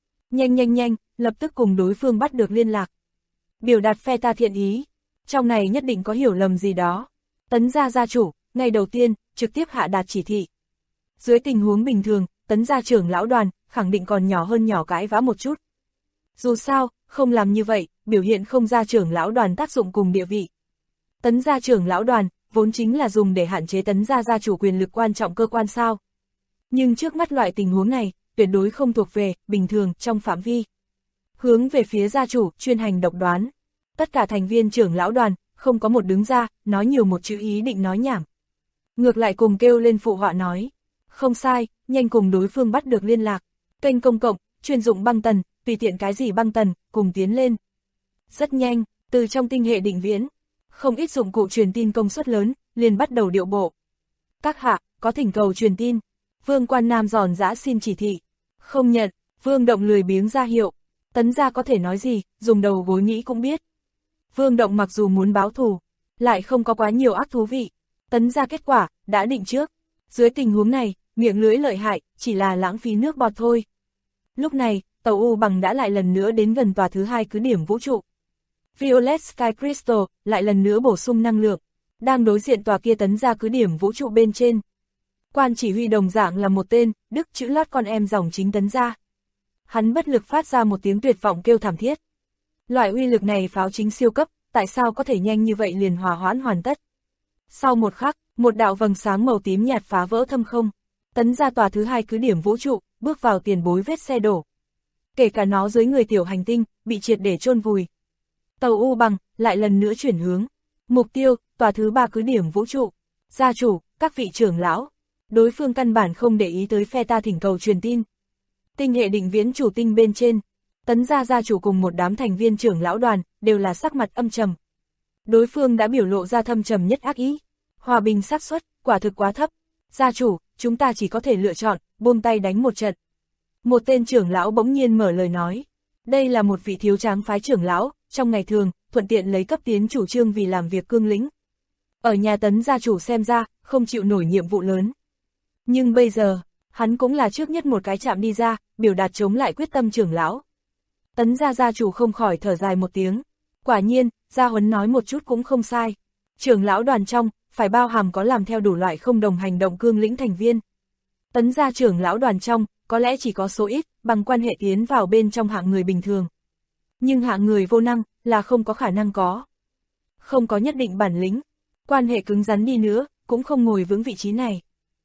Nhanh, lập tức cùng đối phương bắt được liên lạc. Biểu đạt phe ta thiện ý, trong này nhất định có hiểu lầm gì đó. Tấn gia gia chủ, ngày đầu tiên, trực tiếp hạ đạt chỉ thị. Dưới tình huống bình thường, Tấn gia trưởng lão đoàn, khẳng định còn nhỏ hơn nhỏ cãi vã một chút. Dù sao, không làm như vậy, biểu hiện không ra trưởng lão đoàn tác dụng cùng địa vị. Tấn gia trưởng lão đoàn, vốn chính là dùng để hạn chế Tấn gia gia chủ quyền lực quan trọng cơ quan sao. Nhưng trước mắt loại tình huống này, tuyệt đối không thuộc về, bình thường, trong phạm vi. Hướng về phía gia chủ, chuyên hành độc đoán. Tất cả thành viên trưởng lão đoàn, không có một đứng ra, nói nhiều một chữ ý định nói nhảm. Ngược lại cùng kêu lên phụ họa nói. Không sai, nhanh cùng đối phương bắt được liên lạc. Kênh công cộng, chuyên dụng băng tần, tùy tiện cái gì băng tần, cùng tiến lên. Rất nhanh, từ trong tinh hệ định viễn, không ít dụng cụ truyền tin công suất lớn, liền bắt đầu điệu bộ. Các hạ, có thỉnh cầu truyền tin. Vương Quan Nam giòn giã xin chỉ thị. Không nhận, Vương Động lười biếng ra hiệu. Tấn gia có thể nói gì, dùng đầu gối nghĩ cũng biết. Vương Động mặc dù muốn báo thù, lại không có quá nhiều ác thú vị. Tấn gia kết quả, đã định trước. Dưới tình huống này, miệng lưỡi lợi hại, chỉ là lãng phí nước bọt thôi. Lúc này, tàu U Bằng đã lại lần nữa đến gần tòa thứ hai cứ điểm vũ trụ. Violet Sky Crystal lại lần nữa bổ sung năng lượng, đang đối diện tòa kia Tấn gia cứ điểm vũ trụ bên trên. Quan chỉ huy đồng dạng là một tên, Đức chữ lót con em dòng chính Tấn gia. Hắn bất lực phát ra một tiếng tuyệt vọng kêu thảm thiết. Loại uy lực này pháo chính siêu cấp, tại sao có thể nhanh như vậy liền hòa hoãn hoàn tất. Sau một khắc, một đạo vầng sáng màu tím nhạt phá vỡ thâm không. Tấn gia tòa thứ hai cứ điểm vũ trụ, bước vào tiền bối vết xe đổ. Kể cả nó dưới người tiểu hành tinh, bị triệt để chôn vùi. Tàu U Bằng, lại lần nữa chuyển hướng. Mục tiêu, tòa thứ ba cứ điểm vũ trụ. Gia chủ, các vị trưởng lão. Đối phương căn bản không để ý tới phe ta thỉnh cầu truyền tin. Tinh hệ định viễn chủ tinh bên trên. Tấn gia gia chủ cùng một đám thành viên trưởng lão đoàn, đều là sắc mặt âm trầm. Đối phương đã biểu lộ ra thâm trầm nhất ác ý. Hòa bình xác suất, quả thực quá thấp. Gia chủ, chúng ta chỉ có thể lựa chọn, buông tay đánh một trận. Một tên trưởng lão bỗng nhiên mở lời nói. Đây là một vị thiếu tráng phái trưởng lão, trong ngày thường, thuận tiện lấy cấp tiến chủ trương vì làm việc cương lĩnh. Ở nhà Tấn gia chủ xem ra, không chịu nổi nhiệm vụ lớn. Nhưng bây giờ, hắn cũng là trước nhất một cái chạm đi ra, biểu đạt chống lại quyết tâm trưởng lão. Tấn gia gia chủ không khỏi thở dài một tiếng. Quả nhiên, Gia Huấn nói một chút cũng không sai. Trưởng lão đoàn trong, phải bao hàm có làm theo đủ loại không đồng hành động cương lĩnh thành viên. Tấn gia trưởng lão đoàn trong, có lẽ chỉ có số ít, bằng quan hệ tiến vào bên trong hạng người bình thường. Nhưng hạng người vô năng, là không có khả năng có. Không có nhất định bản lĩnh, quan hệ cứng rắn đi nữa, cũng không ngồi vững vị trí này.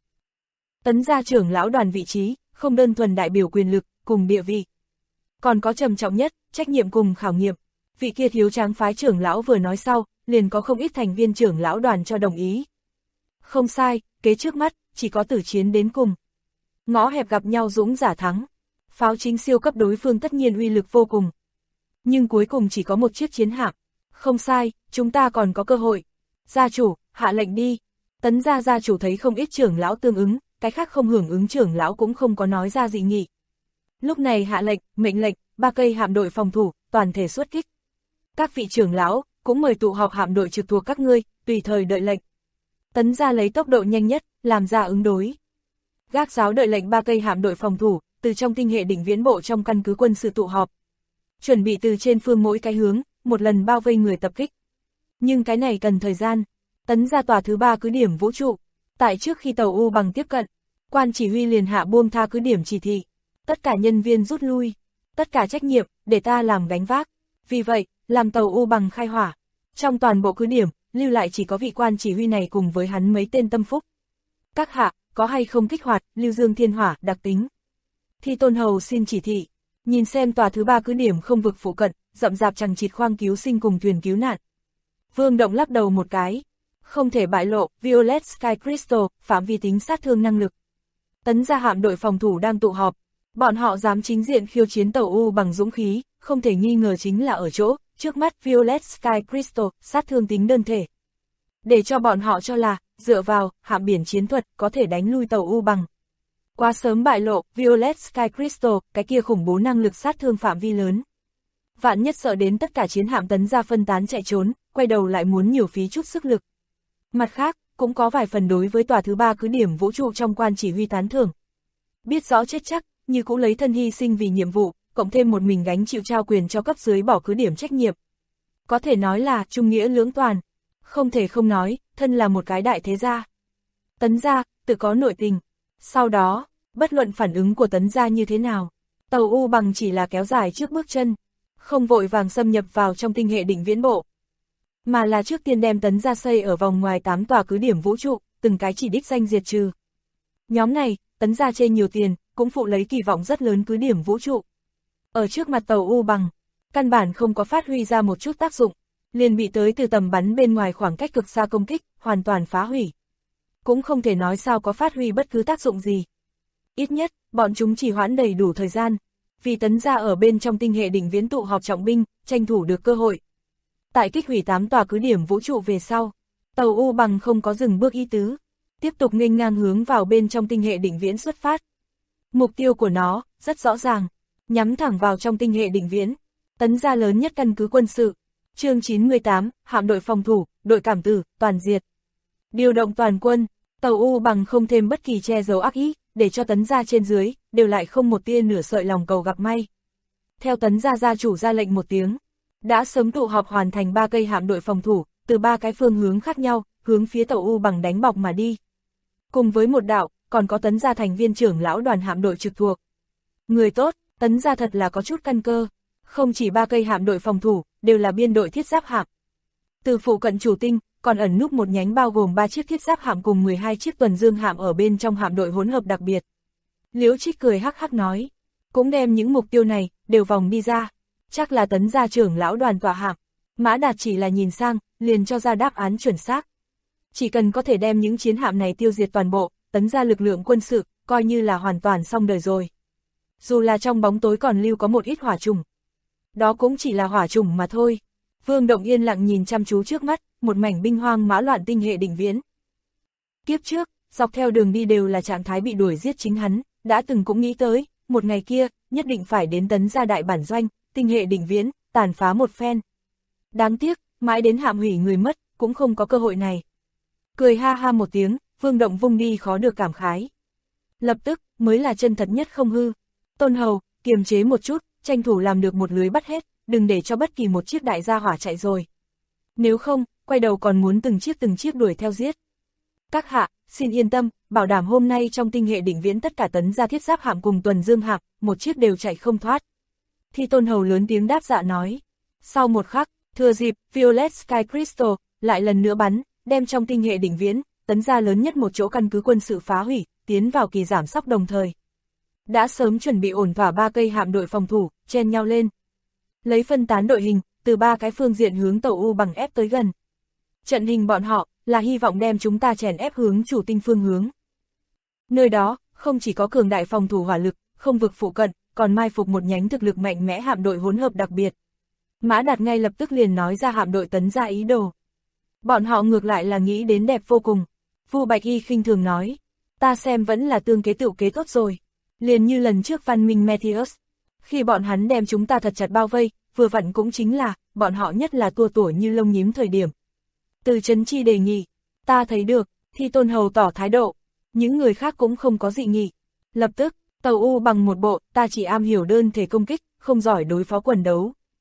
Tấn gia trưởng lão đoàn vị trí, không đơn thuần đại biểu quyền lực, cùng địa vị. Còn có trầm trọng nhất, trách nhiệm cùng khảo nghiệm. Vị kia thiếu tráng phái trưởng lão vừa nói sau, liền có không ít thành viên trưởng lão đoàn cho đồng ý. Không sai, kế trước mắt, chỉ có tử chiến đến cùng. Ngõ hẹp gặp nhau dũng giả thắng. Pháo chính siêu cấp đối phương tất nhiên uy lực vô cùng. Nhưng cuối cùng chỉ có một chiếc chiến hạm. Không sai, chúng ta còn có cơ hội. Gia chủ, hạ lệnh đi. Tấn gia gia chủ thấy không ít trưởng lão tương ứng, cái khác không hưởng ứng trưởng lão cũng không có nói ra dị nghị. Lúc này hạ lệnh, mệnh lệnh, 3 cây hạm đội phòng thủ, toàn thể xuất kích. Các vị trưởng lão, cũng mời tụ họp hạm đội trực thuộc các ngươi, tùy thời đợi lệnh. Tấn gia lấy tốc độ nhanh nhất, làm ra ứng đối. Gác giáo đợi lệnh 3 cây hạm đội phòng thủ, từ trong tinh hệ đỉnh viễn bộ trong căn cứ quân sự tụ họp. Chuẩn bị từ trên phương mỗi cái hướng, một lần bao vây người tập kích. Nhưng cái này cần thời gian. Tấn ra tòa thứ 3 cứ điểm vũ trụ. Tại trước khi tàu U Bằng tiếp cận, quan chỉ huy liền hạ buông tha cứ điểm chỉ thị. Tất cả nhân viên rút lui. Tất cả trách nhiệm, để ta làm gánh vác. Vì vậy, làm tàu U Bằng khai hỏa. Trong toàn bộ cứ điểm, lưu lại chỉ có vị quan chỉ huy này cùng với hắn mấy tên tâm phúc. Các hạ, có hay không kích hoạt, lưu dương thiên hỏa, đặc tính. Thi Tôn Hầu xin chỉ thị. Nhìn xem tòa thứ 3 cứ điểm không vực phụ cận, rậm rạp chằng chịt khoang cứu sinh cùng thuyền cứu nạn. Vương Động lắc đầu một cái. Không thể bại lộ, Violet Sky Crystal, phạm vi tính sát thương năng lực. Tấn gia hạm đội phòng thủ đang tụ họp. Bọn họ dám chính diện khiêu chiến tàu U Bằng dũng khí, không thể nghi ngờ chính là ở chỗ, trước mắt Violet Sky Crystal, sát thương tính đơn thể. Để cho bọn họ cho là, dựa vào, hạm biển chiến thuật, có thể đánh lui tàu U Bằng. Quá sớm bại lộ, Violet Sky Crystal, cái kia khủng bố năng lực sát thương phạm vi lớn. Vạn nhất sợ đến tất cả chiến hạm tấn gia phân tán chạy trốn, quay đầu lại muốn nhiều phí chút sức lực. Mặt khác, cũng có vài phần đối với tòa thứ 3 cứ điểm vũ trụ trong quan chỉ huy tán thưởng. Biết rõ chết chắc, như cũng lấy thân hy sinh vì nhiệm vụ, cộng thêm một mình gánh chịu trao quyền cho cấp dưới bỏ cứ điểm trách nhiệm. Có thể nói là trung nghĩa lưỡng toàn. Không thể không nói, thân là một cái đại thế gia. Tấn gia, tự có nội tình. Sau đó, bất luận phản ứng của Tấn gia như thế nào, tàu U Bằng chỉ là kéo dài trước bước chân, không vội vàng xâm nhập vào trong tinh hệ định viễn bộ. Mà là trước tiên đem Tấn gia xây ở vòng ngoài 8 tòa cứ điểm vũ trụ, từng cái chỉ đích danh diệt trừ. Nhóm này, Tấn gia chê nhiều tiền, cũng phụ lấy kỳ vọng rất lớn cứ điểm vũ trụ. Ở trước mặt tàu U Bằng, căn bản không có phát huy ra một chút tác dụng, liền bị tới từ tầm bắn bên ngoài khoảng cách cực xa công kích, hoàn toàn phá hủy. Cũng không thể nói sao có phát huy bất cứ tác dụng gì. Ít nhất, bọn chúng chỉ hoãn đầy đủ thời gian, vì Tấn gia ở bên trong tinh hệ định viễn tụ họp trọng binh, tranh thủ được cơ hội. Tại kích hủy 8 tòa cứ điểm vũ trụ về sau, tàu U Bằng không có dừng bước ý tứ, tiếp tục nghênh ngang hướng vào bên trong tinh hệ định viễn xuất phát. Mục tiêu của nó, rất rõ ràng, nhắm thẳng vào trong tinh hệ định viễn, Tấn gia lớn nhất căn cứ quân sự. Chương 98, hạm đội phòng thủ, đội cảm tử, toàn diệt. Điều động toàn quân, tàu U Bằng không thêm bất kỳ che giấu ác ý, để cho Tấn gia trên dưới, đều lại không một tia nửa sợi lòng cầu gặp may. Theo Tấn gia gia chủ ra lệnh một tiếng, đã sớm tụ họp hoàn thành 3 cây hạm đội phòng thủ, từ 3 cái phương hướng khác nhau, hướng phía tàu U Bằng đánh bọc mà đi. Cùng với một đạo, còn có Tấn gia thành viên trưởng lão đoàn hạm đội trực thuộc. Người tốt, Tấn gia thật là có chút căn cơ. Không chỉ 3 cây hạm đội phòng thủ, đều là biên đội thiết giáp hạm. Từ phụ cận chủ tinh, còn ẩn núp một nhánh bao gồm 3 chiếc thiết giáp hạm cùng 12 chiếc tuần dương hạm ở bên trong hạm đội hỗn hợp đặc biệt. Liễu Trích cười hắc hắc nói, cũng đem những mục tiêu này, đều vòng đi ra. Chắc là Tấn gia trưởng lão đoàn tọa hạm. Mã Đạt chỉ là nhìn sang, liền cho ra đáp án chuẩn xác. Chỉ cần có thể đem những chiến hạm này tiêu diệt toàn bộ, Tấn gia lực lượng quân sự, coi như là hoàn toàn xong đời rồi. Dù là trong bóng tối còn lưu có một ít hỏa trùng. Đó cũng chỉ là hỏa trùng mà thôi. Vương Động yên lặng nhìn chăm chú trước mắt, một mảnh binh hoang mã loạn tinh hệ định viễn. Kiếp trước, dọc theo đường đi đều là trạng thái bị đuổi giết chính hắn, đã từng cũng nghĩ tới, một ngày kia, nhất định phải đến Tấn gia đại bản doanh, tinh hệ định viễn, tàn phá một phen. Đáng tiếc, mãi đến hạm hủy người mất, cũng không có cơ hội này. Cười ha ha một tiếng, Vương Động vung đi khó được cảm khái. Lập tức, mới là chân thật nhất không hư. Tôn Hầu, kiềm chế một chút, tranh thủ làm được một lưới bắt hết, đừng để cho bất kỳ một chiếc đại gia hỏa chạy rồi. Nếu không, quay đầu còn muốn từng chiếc đuổi theo giết. Các hạ, xin yên tâm, bảo đảm hôm nay trong tinh hệ định viễn tất cả Tấn gia thiết giáp hạm cùng tuần dương hạm, một chiếc đều chạy không thoát. Thi Tôn Hầu lớn tiếng đáp dạ nói. Sau một khắc, thừa dịp, Violet Sky Crystal, lại lần nữa bắn, đem trong tinh hệ định viễn, Tấn gia lớn nhất một chỗ căn cứ quân sự phá hủy, tiến vào kỳ giảm sóc đồng thời. Đã sớm chuẩn bị ổn thỏa 3 cây hạm đội phòng thủ, chen nhau lên. Lấy phân tán đội hình, từ 3 cái phương diện hướng tàu U Bằng ép tới gần. Trận hình bọn họ, là hy vọng đem chúng ta chèn ép hướng chủ tinh phương hướng. Nơi đó, không chỉ có cường đại phòng thủ hỏa lực, không vực phụ cận, còn mai phục một nhánh thực lực mạnh mẽ hạm đội hỗn hợp đặc biệt. Mã Đạt ngay lập tức liền nói ra hạm đội Tấn gia ý đồ. Bọn họ ngược lại là nghĩ đến đẹp vô cùng. Vu Bạch Y khinh thường nói, ta xem vẫn là tương kế tựu kế tốt rồi. Liền như lần trước văn minh Metheus. Khi bọn hắn đem chúng ta thật chặt bao vây, vừa vặn cũng chính là, bọn họ nhất là tua tủa như lông nhím thời điểm. Từ Trấn Chi đề nghị, ta thấy được, Thi Tôn Hầu tỏ thái độ. Những người khác cũng không có dị nghị. Lập tức, tàu U Bằng một bộ, ta chỉ am hiểu đơn thể công kích, không giỏi đối phó quần đấu.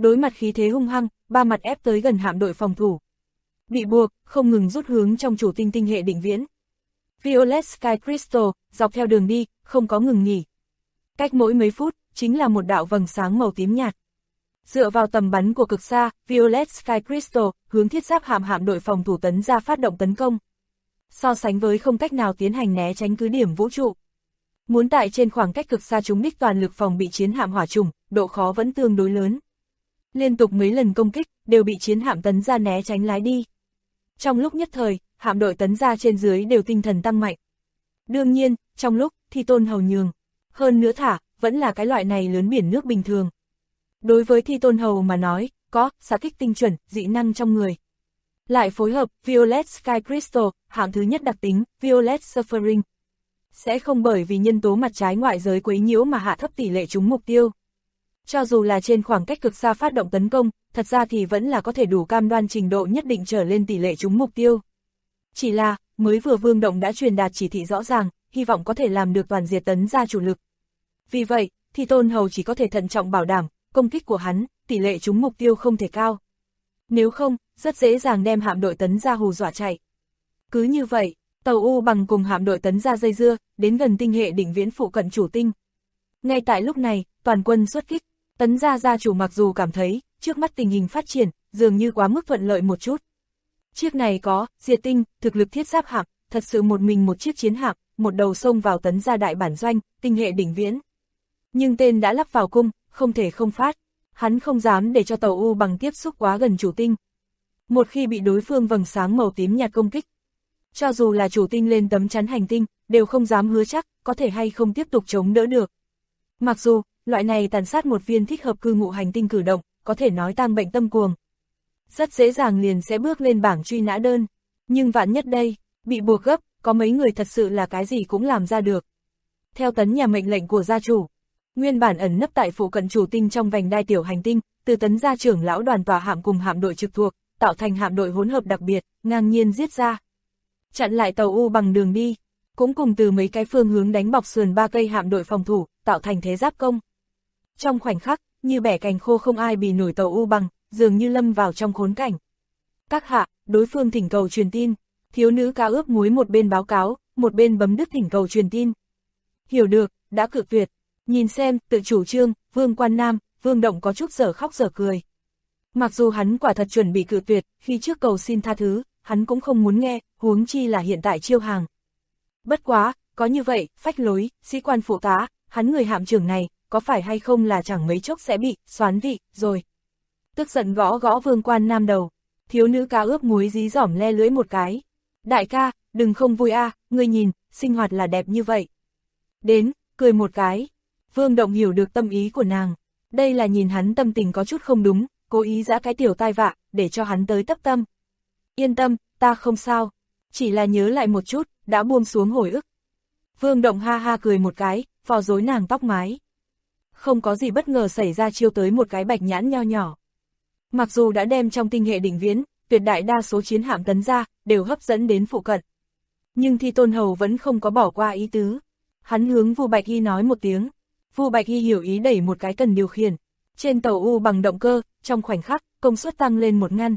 Đối mặt khí thế hung hăng, ba mặt ép tới gần hạm đội phòng thủ. Bị buộc, không ngừng rút hướng trong chủ tinh tinh hệ định viễn. Violet Sky Crystal, dọc theo đường đi, không có ngừng nghỉ. Cách mỗi mấy phút, chính là một đạo vầng sáng màu tím nhạt. Dựa vào tầm bắn của cực xa, Violet Sky Crystal hướng thiết giáp hạm đội phòng thủ tấn ra phát động tấn công. So sánh với không cách nào tiến hành né tránh cứ điểm vũ trụ. Muốn tại trên khoảng cách cực xa trúng đích toàn lực phòng bị chiến hạm hỏa trùng, độ khó vẫn tương đối lớn. Liên tục mấy lần công kích, đều bị chiến hạm tấn ra né tránh lái đi. Trong lúc nhất thời, hạm đội tấn ra trên dưới đều tinh thần tăng mạnh. Đương nhiên, trong lúc Thi Tôn Hầu nhường, hơn nữa vẫn là cái loại này lớn biển nước bình thường. Đối với Thi Tôn Hầu mà nói, có xạ kích tinh chuẩn, dị năng trong người. Lại phối hợp Violet Sky Crystal, hạng thứ nhất đặc tính, Violet Suffering. Sẽ không bởi vì nhân tố mặt trái ngoại giới quấy nhiễu mà hạ thấp tỷ lệ trúng mục tiêu. Cho dù là trên khoảng cách cực xa phát động tấn công, thật ra thì vẫn là có thể đủ cam đoan trình độ nhất định trở lên tỷ lệ trúng mục tiêu. Chỉ là, mới vừa Vương Động đã truyền đạt chỉ thị rõ ràng, hy vọng có thể làm được toàn diệt tấn ra chủ lực. Vì vậy, Thi Tôn Hầu chỉ có thể thận trọng bảo đảm, công kích của hắn, tỷ lệ trúng mục tiêu không thể cao. Nếu không, rất dễ dàng đem hạm đội tấn ra hù dọa chạy. Cứ như vậy, tàu U bằng cùng hạm đội tấn ra dây dưa, đến gần tinh hệ định viễn phụ cận chủ tinh. Ngay tại lúc này, toàn quân xuất kích, tấn ra gia chủ mặc dù cảm thấy, trước mắt tình hình phát triển, dường như quá mức thuận lợi một chút. Chiếc này có, diệt tinh, thực lực thiết giáp hạm, thật sự một mình một chiếc chiến hạm, một đầu xông vào tấn ra đại bản doanh, tinh hệ đỉnh viễn. Nhưng tên đã lắp vào cung, không thể không phát. Hắn không dám để cho tàu U bằng tiếp xúc quá gần chủ tinh. Một khi bị đối phương vầng sáng màu tím nhạt công kích, cho dù là chủ tinh lên tấm chắn hành tinh, đều không dám hứa chắc, có thể hay không tiếp tục chống đỡ được. Mặc dù, loại này tàn sát một viên thích hợp cư ngụ hành tinh cử động, có thể nói tang bệnh tâm cuồng. Rất dễ dàng liền sẽ bước lên bảng truy nã đơn. Nhưng vạn nhất đây, bị buộc gấp, có mấy người thật sự là cái gì cũng làm ra được. Theo tấn nhà mệnh lệnh của gia chủ, nguyên bản ẩn nấp tại phụ cận chủ tinh trong vành đai tiểu hành tinh, từ tấn gia trưởng lão đoàn tòa hạm cùng hạm đội trực thuộc, tạo thành hạm đội hỗn hợp đặc biệt, ngang nhiên giết ra. Chặn lại tàu U bằng đường đi, cũng cùng từ mấy cái phương hướng đánh bọc sườn 3 cây hạm đội phòng thủ, tạo thành thế giáp công. Trong khoảnh khắc, như bẻ cành khô không ai bì nổi tàu U bằng, dường như lâm vào trong khốn cảnh. Các hạ, đối phương thỉnh cầu truyền tin, thiếu nữ cá ướp muối một bên báo cáo, một bên bấm đứt thỉnh cầu truyền tin. Hiểu được, đã cự tuyệt. Nhìn xem, tự chủ trương, Vương Quan Nam, Vương Động có chút dở khóc dở cười. Mặc dù hắn quả thật chuẩn bị cự tuyệt, khi trước cầu xin tha thứ, hắn cũng không muốn nghe, huống chi là hiện tại chiêu hàng. Bất quá, có như vậy, phách lối, sĩ quan phụ tá, hắn người hạm trưởng này, có phải hay không là chẳng mấy chốc sẽ bị, xoán vị, rồi. Tức giận gõ gõ Vương Quan Nam đầu, thiếu nữ cá ướp muối dí dỏm le lưỡi một cái. Đại ca, đừng không vui ngươi nhìn, sinh hoạt là đẹp như vậy. Đến, cười một cái. Vương Động hiểu được tâm ý của nàng. Đây là nhìn hắn tâm tình có chút không đúng, cố ý giã cái tiểu tai vạ, để cho hắn tới tấp tâm. Yên tâm, ta không sao. Chỉ là nhớ lại một chút, đã buông xuống hồi ức. Vương Động ha ha cười một cái, vò rối nàng tóc mái. Không có gì bất ngờ xảy ra chiêu tới một cái bạch nhãn nho nhỏ. Mặc dù đã đem trong tinh hệ đỉnh viễn, tuyệt đại đa số chiến hạm tấn ra, đều hấp dẫn đến phụ cận. Nhưng Thi Tôn Hầu vẫn không có bỏ qua ý tứ. Hắn hướng Vu Bạch Hy nói một tiếng. Vu Bạch Hy hiểu ý đẩy một cái cần điều khiển. Trên tàu U bằng động cơ, trong khoảnh khắc, công suất tăng lên một ngăn.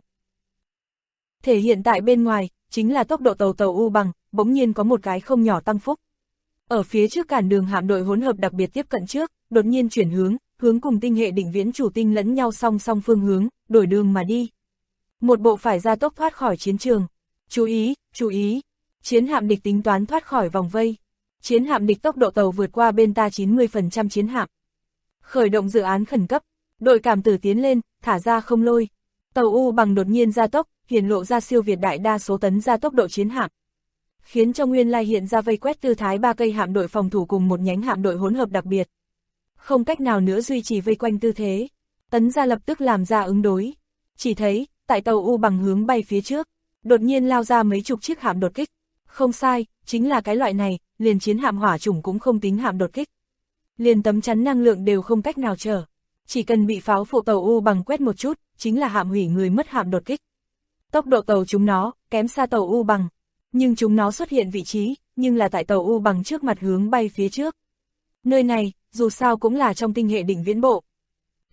Thể hiện tại bên ngoài, chính là tốc độ tàu U bằng, bỗng nhiên có một cái không nhỏ tăng phúc. Ở phía trước cản đường hạm đội hỗn hợp đặc biệt tiếp cận trước, đột nhiên chuyển hướng cùng tinh hệ đỉnh viễn chủ tinh lẫn nhau song song phương hướng, đổi đường mà đi. Một bộ phải ra tốc thoát khỏi chiến trường. Chú ý, chiến hạm địch tính toán thoát khỏi vòng vây. Chiến hạm địch tốc độ tàu vượt qua bên ta 90% chiến hạm. Khởi động dự án khẩn cấp, đội cảm tử tiến lên, thả ra không lôi. Tàu U bằng đột nhiên gia tốc, hiển lộ ra siêu việt đại đa số tấn ra tốc độ chiến hạm. Khiến cho nguyên lai hiện ra vây quét tư thái 3 cây hạm đội phòng thủ cùng một nhánh hạm đội hỗn hợp đặc biệt. Không cách nào nữa duy trì vây quanh tư thế. Tấn ra lập tức làm ra ứng đối. Chỉ thấy, tại tàu U bằng hướng bay phía trước, đột nhiên lao ra mấy chục chiếc hạm đột kích. Không sai, chính là cái loại này, liền chiến hạm hỏa chủng cũng không tính hạm đột kích. Liền tấm chắn năng lượng đều không cách nào trở. Chỉ cần bị pháo phụ tàu U bằng quét một chút, chính là hạm hủy người mất hạm đột kích. Tốc độ tàu chúng nó, kém xa tàu U bằng. Nhưng chúng nó xuất hiện vị trí, nhưng là tại tàu U bằng trước mặt hướng bay phía trước. Nơi này, dù sao cũng là trong tinh hệ đỉnh viễn bộ.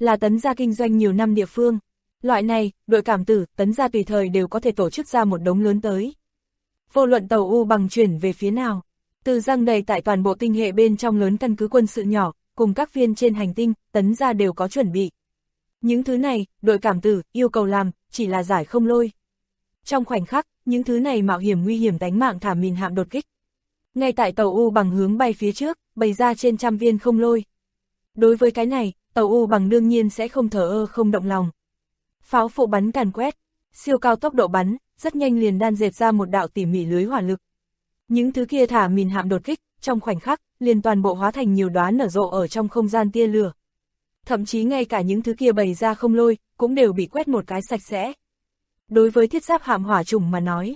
là Tấn gia kinh doanh nhiều năm địa phương. Loại này, đội cảm tử, Tấn gia tùy thời đều có thể tổ chức ra một đống lớn tới. Vô luận tàu U bằng chuyển về phía nào, từ răng đầy tại toàn bộ tinh hệ bên trong lớn căn cứ quân sự nhỏ, cùng các viên trên hành tinh, Tấn gia đều có chuẩn bị. Những thứ này, đội cảm tử, yêu cầu làm, chỉ là giải không lôi. Trong khoảnh khắc, những thứ này mạo hiểm nguy hiểm đánh mạng thả mìn hạm đột kích. Ngay tại tàu U bằng hướng bay phía trước, bày ra trên trăm viên không lôi. Đối với cái này, tàu U bằng đương nhiên sẽ không thờ ơ không động lòng. Pháo phụ bắn càn quét, siêu cao tốc độ bắn, rất nhanh liền đan dệt ra một đạo tỉ mỉ lưới hỏa lực. Những thứ kia thả mìn hạm đột kích, trong khoảnh khắc, liền toàn bộ hóa thành nhiều đóa nở rộ ở trong không gian tia lửa. Thậm chí ngay cả những thứ kia bày ra không lôi, cũng đều bị quét một cái sạch sẽ. Đối với thiết giáp hạm hỏa chủng mà nói,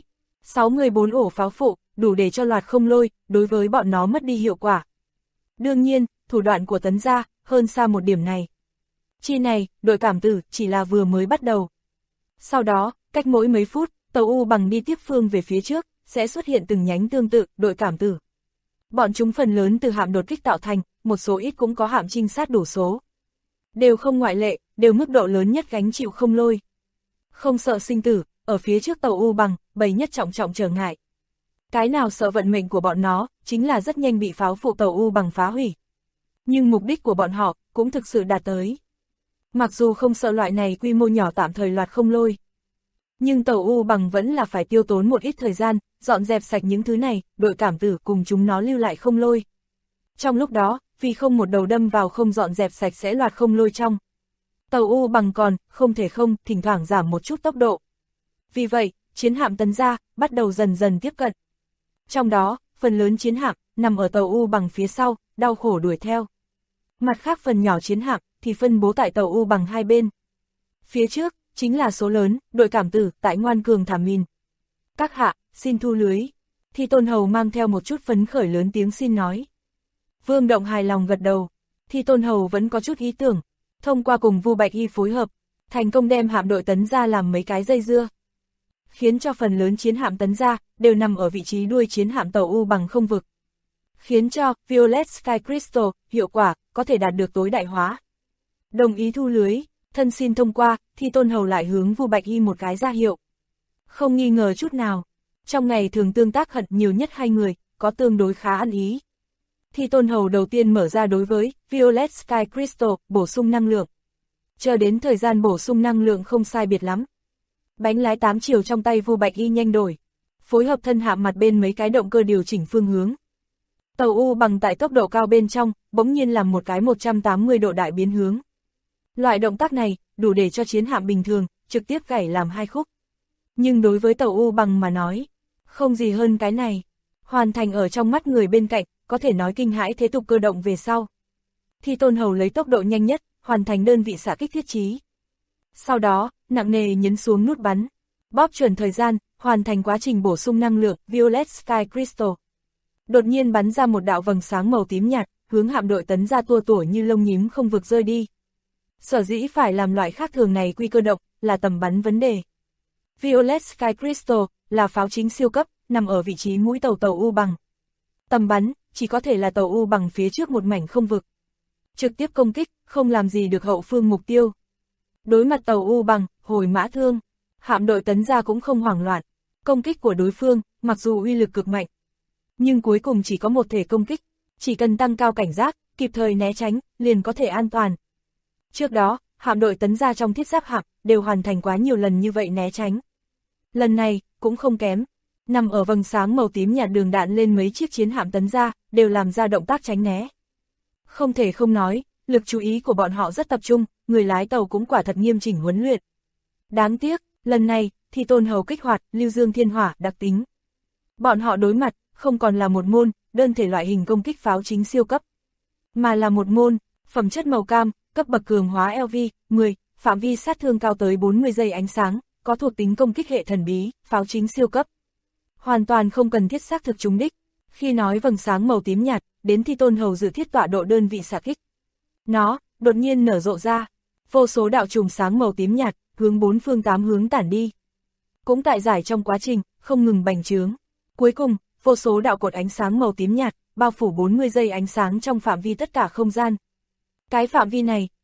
64 ổ pháo phụ, đủ để cho loạt không lôi, đối với bọn nó mất đi hiệu quả. Đương nhiên, thủ đoạn của Tấn gia, hơn xa một điểm này. Chi này, đội cảm tử, chỉ là vừa mới bắt đầu. Sau đó, cách mỗi mấy phút, tàu U bằng đi tiếp phương về phía trước, sẽ xuất hiện từng nhánh tương tự, đội cảm tử. Bọn chúng phần lớn từ hạm đột kích tạo thành, một số ít cũng có hạm trinh sát đủ số. Đều không ngoại lệ, đều mức độ lớn nhất gánh chịu không lôi. Không sợ sinh tử, ở phía trước tàu U bằng, bầy nhất trọng trở ngại. Cái nào sợ vận mệnh của bọn nó, chính là rất nhanh bị pháo phụ tàu U bằng phá hủy. Nhưng mục đích của bọn họ, cũng thực sự đạt tới. Mặc dù không sợ loại này quy mô nhỏ tạm thời loạt không lôi. Nhưng tàu U bằng vẫn là phải tiêu tốn một ít thời gian, dọn dẹp sạch những thứ này, đội cảm tử cùng chúng nó lưu lại không lôi. Trong lúc đó, vì không một đầu đâm vào không dọn dẹp sạch sẽ loạt không lôi trong. Tàu U bằng còn, không thể không, thỉnh thoảng giảm một chút tốc độ. Vì vậy, chiến hạm Tấn gia, bắt đầu dần dần tiếp cận. Trong đó, phần lớn chiến hạm, nằm ở tàu U bằng phía sau, đau khổ đuổi theo. Mặt khác phần nhỏ chiến hạm, thì phân bố tại tàu U bằng hai bên. Phía trước, chính là số lớn, đội cảm tử, tại ngoan cường thả mìn. Các hạ, xin thu lưới. Thi Tôn Hầu mang theo một chút phấn khởi lớn tiếng xin nói. Vương Động hài lòng gật đầu. Thi Tôn Hầu vẫn có chút ý tưởng. Thông qua cùng Vu Bạch Y phối hợp, thành công đem hạm đội Tấn gia làm mấy cái dây dưa. Khiến cho phần lớn chiến hạm Tấn gia, đều nằm ở vị trí đuôi chiến hạm tàu U bằng không vực. Khiến cho Violet Sky Crystal, hiệu quả, có thể đạt được tối đại hóa. Đồng ý thu lưới, thân xin thông qua, Thi Tôn Hầu lại hướng Vu Bạch Y một cái ra hiệu. Không nghi ngờ chút nào, trong ngày thường tương tác hận nhiều nhất hai người, có tương đối khá ăn ý. Thi Tôn Hầu đầu tiên mở ra đối với Violet Sky Crystal, bổ sung năng lượng. Chờ đến thời gian bổ sung năng lượng không sai biệt lắm. Bánh lái 8 chiều trong tay Vu Bạch Y nhanh đổi, phối hợp thân hạm mặt bên mấy cái động cơ điều chỉnh phương hướng. Tàu U bằng tại tốc độ cao bên trong, bỗng nhiên làm một cái 180 độ đại biến hướng. Loại động tác này, đủ để cho chiến hạm bình thường, trực tiếp gãy làm hai khúc. Nhưng đối với tàu U bằng mà nói, không gì hơn cái này. Hoàn thành ở trong mắt người bên cạnh, có thể nói kinh hãi thế tục cơ động về sau. Thi Tôn Hầu lấy tốc độ nhanh nhất, hoàn thành đơn vị xạ kích thiết chí. Sau đó, nặng nề nhấn xuống nút bắn, bóp chuẩn thời gian, hoàn thành quá trình bổ sung năng lượng Violet Sky Crystal. Đột nhiên bắn ra một đạo vầng sáng màu tím nhạt, hướng hạm đội Tấn gia tua tủa như lông nhím không vực rơi đi. Sở dĩ phải làm loại khác thường này quy cơ động, là tầm bắn vấn đề. Violet Sky Crystal là pháo chính siêu cấp, nằm ở vị trí mũi tàu U bằng. Tầm bắn, chỉ có thể là tàu U bằng phía trước một mảnh không vực. Trực tiếp công kích, không làm gì được hậu phương mục tiêu. Đối mặt tàu U bằng, hồi mã thương, hạm đội Tấn gia cũng không hoảng loạn. Công kích của đối phương, mặc dù uy lực cực mạnh, nhưng cuối cùng chỉ có một thể công kích, chỉ cần tăng cao cảnh giác, kịp thời né tránh, liền có thể an toàn. Trước đó, hạm đội Tấn gia trong thiết giáp hạm, đều hoàn thành quá nhiều lần như vậy né tránh. Lần này, cũng không kém, nằm ở vầng sáng màu tím nhạt đường đạn lên mấy chiếc chiến hạm Tấn gia, đều làm ra động tác tránh né. Không thể không nói, lực chú ý của bọn họ rất tập trung, người lái tàu cũng quả thật nghiêm chỉnh huấn luyện. Đáng tiếc, lần này, Thi Tôn Hầu kích hoạt Lưu Dương Thiên Hỏa đặc tính. Bọn họ đối mặt, không còn là một môn, đơn thể loại hình công kích pháo chính siêu cấp, mà là một môn, phẩm chất màu cam, cấp bậc cường hóa LV-10, phạm vi sát thương cao tới 40 giây ánh sáng, có thuộc tính công kích hệ thần bí, pháo chính siêu cấp. Hoàn toàn không cần thiết xác thực trúng đích. Khi nói vầng sáng màu tím nhạt, đến Thi Tôn Hầu dự thiết tọa độ đơn vị xạ kích. Nó, đột nhiên nở rộ ra, vô số đạo chùm sáng màu tím nhạt, hướng bốn phương tám hướng tản đi. Cũng tại giải trong quá trình, không ngừng bành trướng. Cuối cùng, vô số đạo cột ánh sáng màu tím nhạt, bao phủ 40 giây ánh sáng trong phạm vi tất cả không gian. Cái phạm vi này,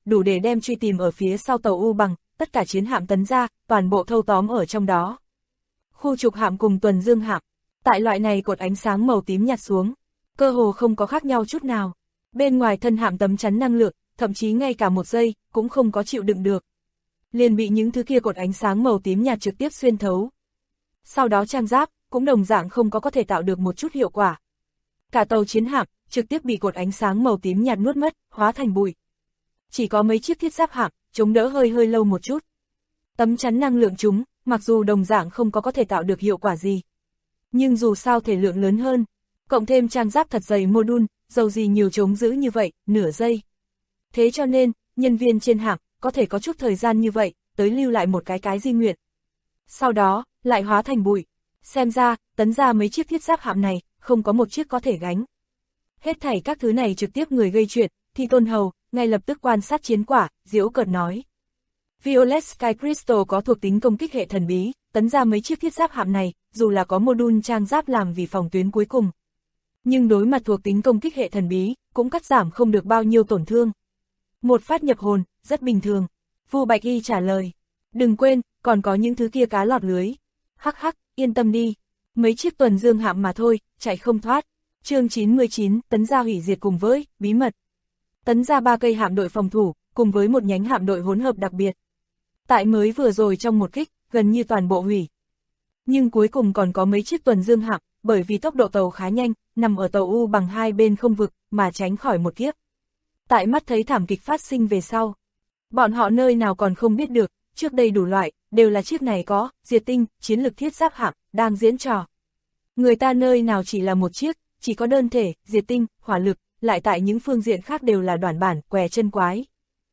đủ để đem truy tìm ở phía sau tàu U Bằng, tất cả chiến hạm Tấn Gia, toàn bộ thâu tóm ở trong đó. Khu trục hạm cùng tuần dương hạm, tại loại này cột ánh sáng màu tím nhạt xuống, cơ hồ không có khác nhau chút nào. Bên ngoài thân hạm tấm chắn năng lượng, thậm chí ngay cả một giây, cũng không có chịu đựng được. Liền bị những thứ kia cột ánh sáng màu tím nhạt trực tiếp xuyên thấu. Sau đó trang giáp, cũng đồng dạng không có thể tạo được một chút hiệu quả. Cả tàu chiến hạm, trực tiếp bị cột ánh sáng màu tím nhạt nuốt mất, hóa thành bụi. Chỉ có mấy chiếc thiết giáp hạm, chống đỡ hơi lâu một chút. Tấm chắn năng lượng chúng, mặc dù đồng dạng không có thể tạo được hiệu quả gì. Nhưng dù sao thể lượng lớn hơn, cộng thêm trang giáp thật dày module, dầu gì nhiều chống giữ như vậy, nửa giây. Thế cho nên, nhân viên trên hạm, có thể có chút thời gian như vậy, tới lưu lại một cái di nguyện. Sau đó, lại hóa thành bụi. Xem ra, Tấn Gia mấy chiếc thiết giáp hạm này, không có một chiếc có thể gánh. Hết thảy các thứ này trực tiếp người gây chuyện, Thi Tôn Hầu, ngay lập tức quan sát chiến quả, giễu cợt nói. Violet Sky Crystal có thuộc tính công kích hệ thần bí, Tấn Gia mấy chiếc thiết giáp hạm này, dù là có module trang giáp làm vì phòng tuyến cuối cùng. Nhưng đối mặt thuộc tính công kích hệ thần bí, cũng cắt giảm không được bao nhiêu tổn thương. Một phát nhập hồn, rất bình thường. Vu Bạch Y trả lời. Đừng quên, còn có những thứ kia cá lọt lưới. Hắc hắc, yên tâm đi. Mấy chiếc tuần dương hạm mà thôi, chạy không thoát. Chương 99, Tấn Gia hủy diệt cùng với, bí mật. Tấn Gia 3 cây hạm đội phòng thủ, cùng với một nhánh hạm đội hỗn hợp đặc biệt. Tại mới vừa rồi trong một kích, gần như toàn bộ hủy. Nhưng cuối cùng còn có mấy chiếc tuần dương hạm, bởi vì tốc độ tàu khá nhanh, nằm ở tàu U Bằng hai bên không vực, mà tránh khỏi một kiếp. Tại mắt thấy thảm kịch phát sinh về sau. Bọn họ nơi nào còn không biết được, trước đây đủ loại, đều là chiếc này có, diệt tinh, chiến lực thiết giáp hạm, đang diễn trò. Người ta nơi nào chỉ là một chiếc, chỉ có đơn thể, diệt tinh, hỏa lực, lại tại những phương diện khác đều là đoản bản, què chân quái.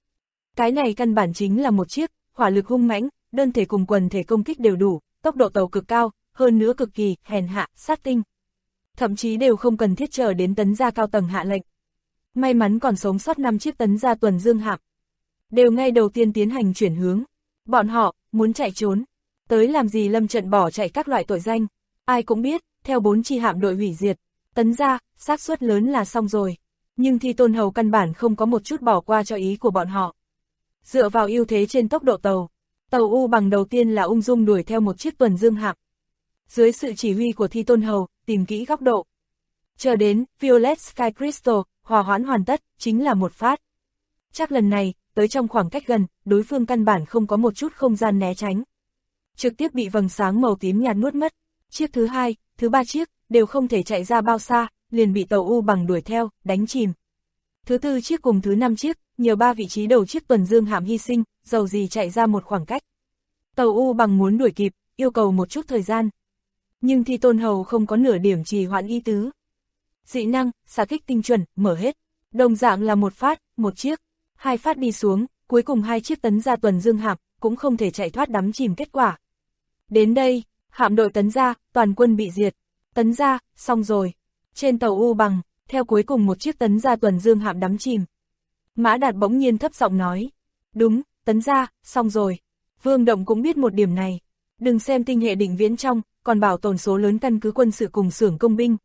Cái này căn bản chính là một chiếc, hỏa lực hung mãnh, đơn thể cùng quần thể công kích đều đủ, tốc độ tàu cực cao, hơn nữa cực kỳ, hèn hạ, sát tinh. Thậm chí đều không cần thiết chờ đến Tấn Gia cao tầng hạ lệnh. May mắn còn sống sót 5 chiếc Tấn Gia tuần dương hạm. Đều ngay đầu tiên tiến hành chuyển hướng. Bọn họ, muốn chạy trốn. Tới làm gì lâm trận bỏ chạy các loại tội danh. Ai cũng biết, theo 4 chi hạm đội hủy diệt. Tấn Gia, xác suất lớn là xong rồi. Nhưng Thi Tôn Hầu căn bản không có một chút bỏ qua cho ý của bọn họ. Dựa vào ưu thế trên tốc độ tàu. Tàu U Bằng đầu tiên là ung dung đuổi theo một chiếc tuần dương hạm. Dưới sự chỉ huy của Thi Tôn Hầu, tìm kỹ góc độ. Chờ đến, Violet Sky Crystal, hòa hoãn hoàn tất, chính là một phát. Chắc lần này, tới trong khoảng cách gần, đối phương căn bản không có một chút không gian né tránh. Trực tiếp bị vầng sáng màu tím nhạt nuốt mất. Chiếc thứ 2, thứ 3 chiếc, đều không thể chạy ra bao xa, liền bị tàu U Bằng đuổi theo, đánh chìm. Thứ 4 chiếc cùng thứ 5 chiếc, nhờ 3 vị trí đầu chiếc tuần dương hạm hy sinh, dầu gì chạy ra một khoảng cách. Tàu U Bằng muốn đuổi kịp, yêu cầu một chút thời gian. Nhưng Thi Tôn Hầu không có nửa điểm trì hoãn ý tứ. Dị năng, xạ kích tinh chuẩn, mở hết. Đồng dạng là một phát, một chiếc. 2 phát đi xuống, cuối cùng 2 chiếc Tấn Gia tuần dương hạm, cũng không thể chạy thoát đắm chìm kết quả. Đến đây, hạm đội Tấn Gia, toàn quân bị diệt. Tấn Gia, xong rồi. Trên tàu U Bằng, theo cuối cùng một chiếc Tấn Gia tuần dương hạm đắm chìm. Mã Đạt bỗng nhiên thấp giọng nói. Đúng, Tấn Gia, xong rồi. Vương Động cũng biết một điểm này. Đừng xem tinh hệ đỉnh viễn trong, còn bảo tồn số lớn căn cứ quân sự cùng xưởng công binh.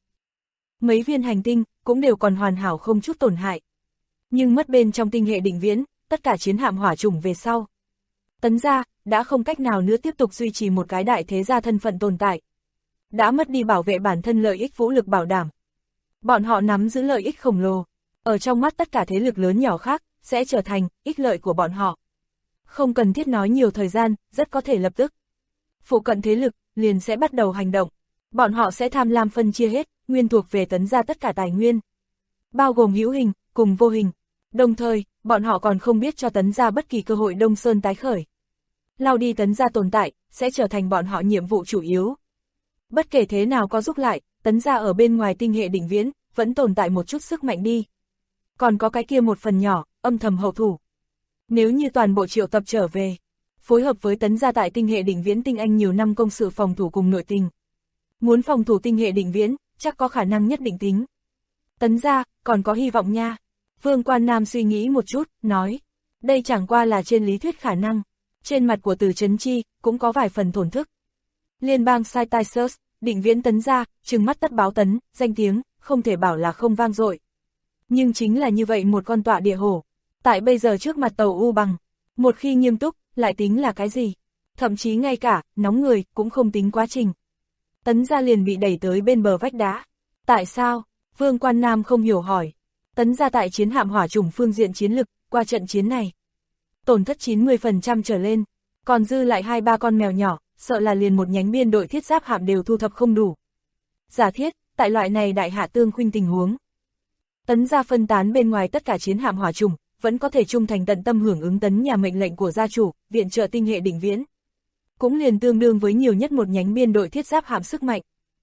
Mấy viên hành tinh, cũng đều còn hoàn hảo không chút tổn hại. Nhưng mất bên trong tinh hệ đỉnh viễn, tất cả chiến hạm hỏa chủng về sau. Tấn Gia, đã không cách nào nữa tiếp tục duy trì một cái đại thế gia thân phận tồn tại. Đã mất đi bảo vệ bản thân lợi ích vũ lực bảo đảm. Bọn họ nắm giữ lợi ích khổng lồ. Ở trong mắt tất cả thế lực lớn nhỏ khác, sẽ trở thành ích lợi của bọn họ. Không cần thiết nói nhiều thời gian, rất có thể lập tức. Phụ cận thế lực, liền sẽ bắt đầu hành động. Bọn họ sẽ tham lam phân chia hết, nguyên thuộc về Tấn Gia tất cả tài nguyên. Bao gồm hữu hình, cùng vô hình. Đồng thời, bọn họ còn không biết cho Tấn Gia bất kỳ cơ hội Đông Sơn tái khởi. Lao đi Tấn Gia tồn tại, sẽ trở thành bọn họ nhiệm vụ chủ yếu. Bất kể thế nào có giúp lại, Tấn Gia ở bên ngoài tinh hệ đỉnh viễn, vẫn tồn tại một chút sức mạnh đi. Còn có cái kia một phần nhỏ, âm thầm hậu thủ. Nếu như toàn bộ triệu tập trở về, phối hợp với Tấn Gia tại tinh hệ đỉnh viễn tinh anh nhiều năm công sự phòng thủ cùng nội tình. Muốn phòng thủ tinh hệ đỉnh viễn, chắc có khả năng nhất định tính. Tấn Gia, còn có hy vọng nha. Vương Quan Nam suy nghĩ một chút, nói. Đây chẳng qua là trên lý thuyết khả năng. Trên mặt của Từ Chấn Chi, cũng có vài phần thổn thức. Liên bang Cytisus, đỉnh viễn Tấn Gia, trừng mắt tất báo tấn, danh tiếng, không thể bảo là không vang dội. Nhưng chính là như vậy một con tọa địa hổ. Tại bây giờ trước mặt Tàu U Bằng, một khi nghiêm túc, lại tính là cái gì? Thậm chí ngay cả, nóng người, cũng không tính quá trình. Tấn gia liền bị đẩy tới bên bờ vách đá. Tại sao? Vương Quan Nam không hiểu hỏi. Tấn gia tại chiến hạm hỏa chủng phương diện chiến lực, qua trận chiến này. Tổn thất 90% trở lên, còn dư lại 2-3 con mèo nhỏ, sợ là liền một nhánh biên đội thiết giáp hạm đều thu thập không đủ. Giả thiết, tại loại này đại hạ tương khuynh tình huống. Tấn gia phân tán bên ngoài tất cả chiến hạm hỏa chủng, vẫn có thể trung thành tận tâm hưởng ứng Tấn nhà mệnh lệnh của gia chủ, viện trợ tinh hệ đỉnh viễn. Cũng liền tương đương với nhiều nhất một nhánh biên đội thiết giáp hạm sức mạnh.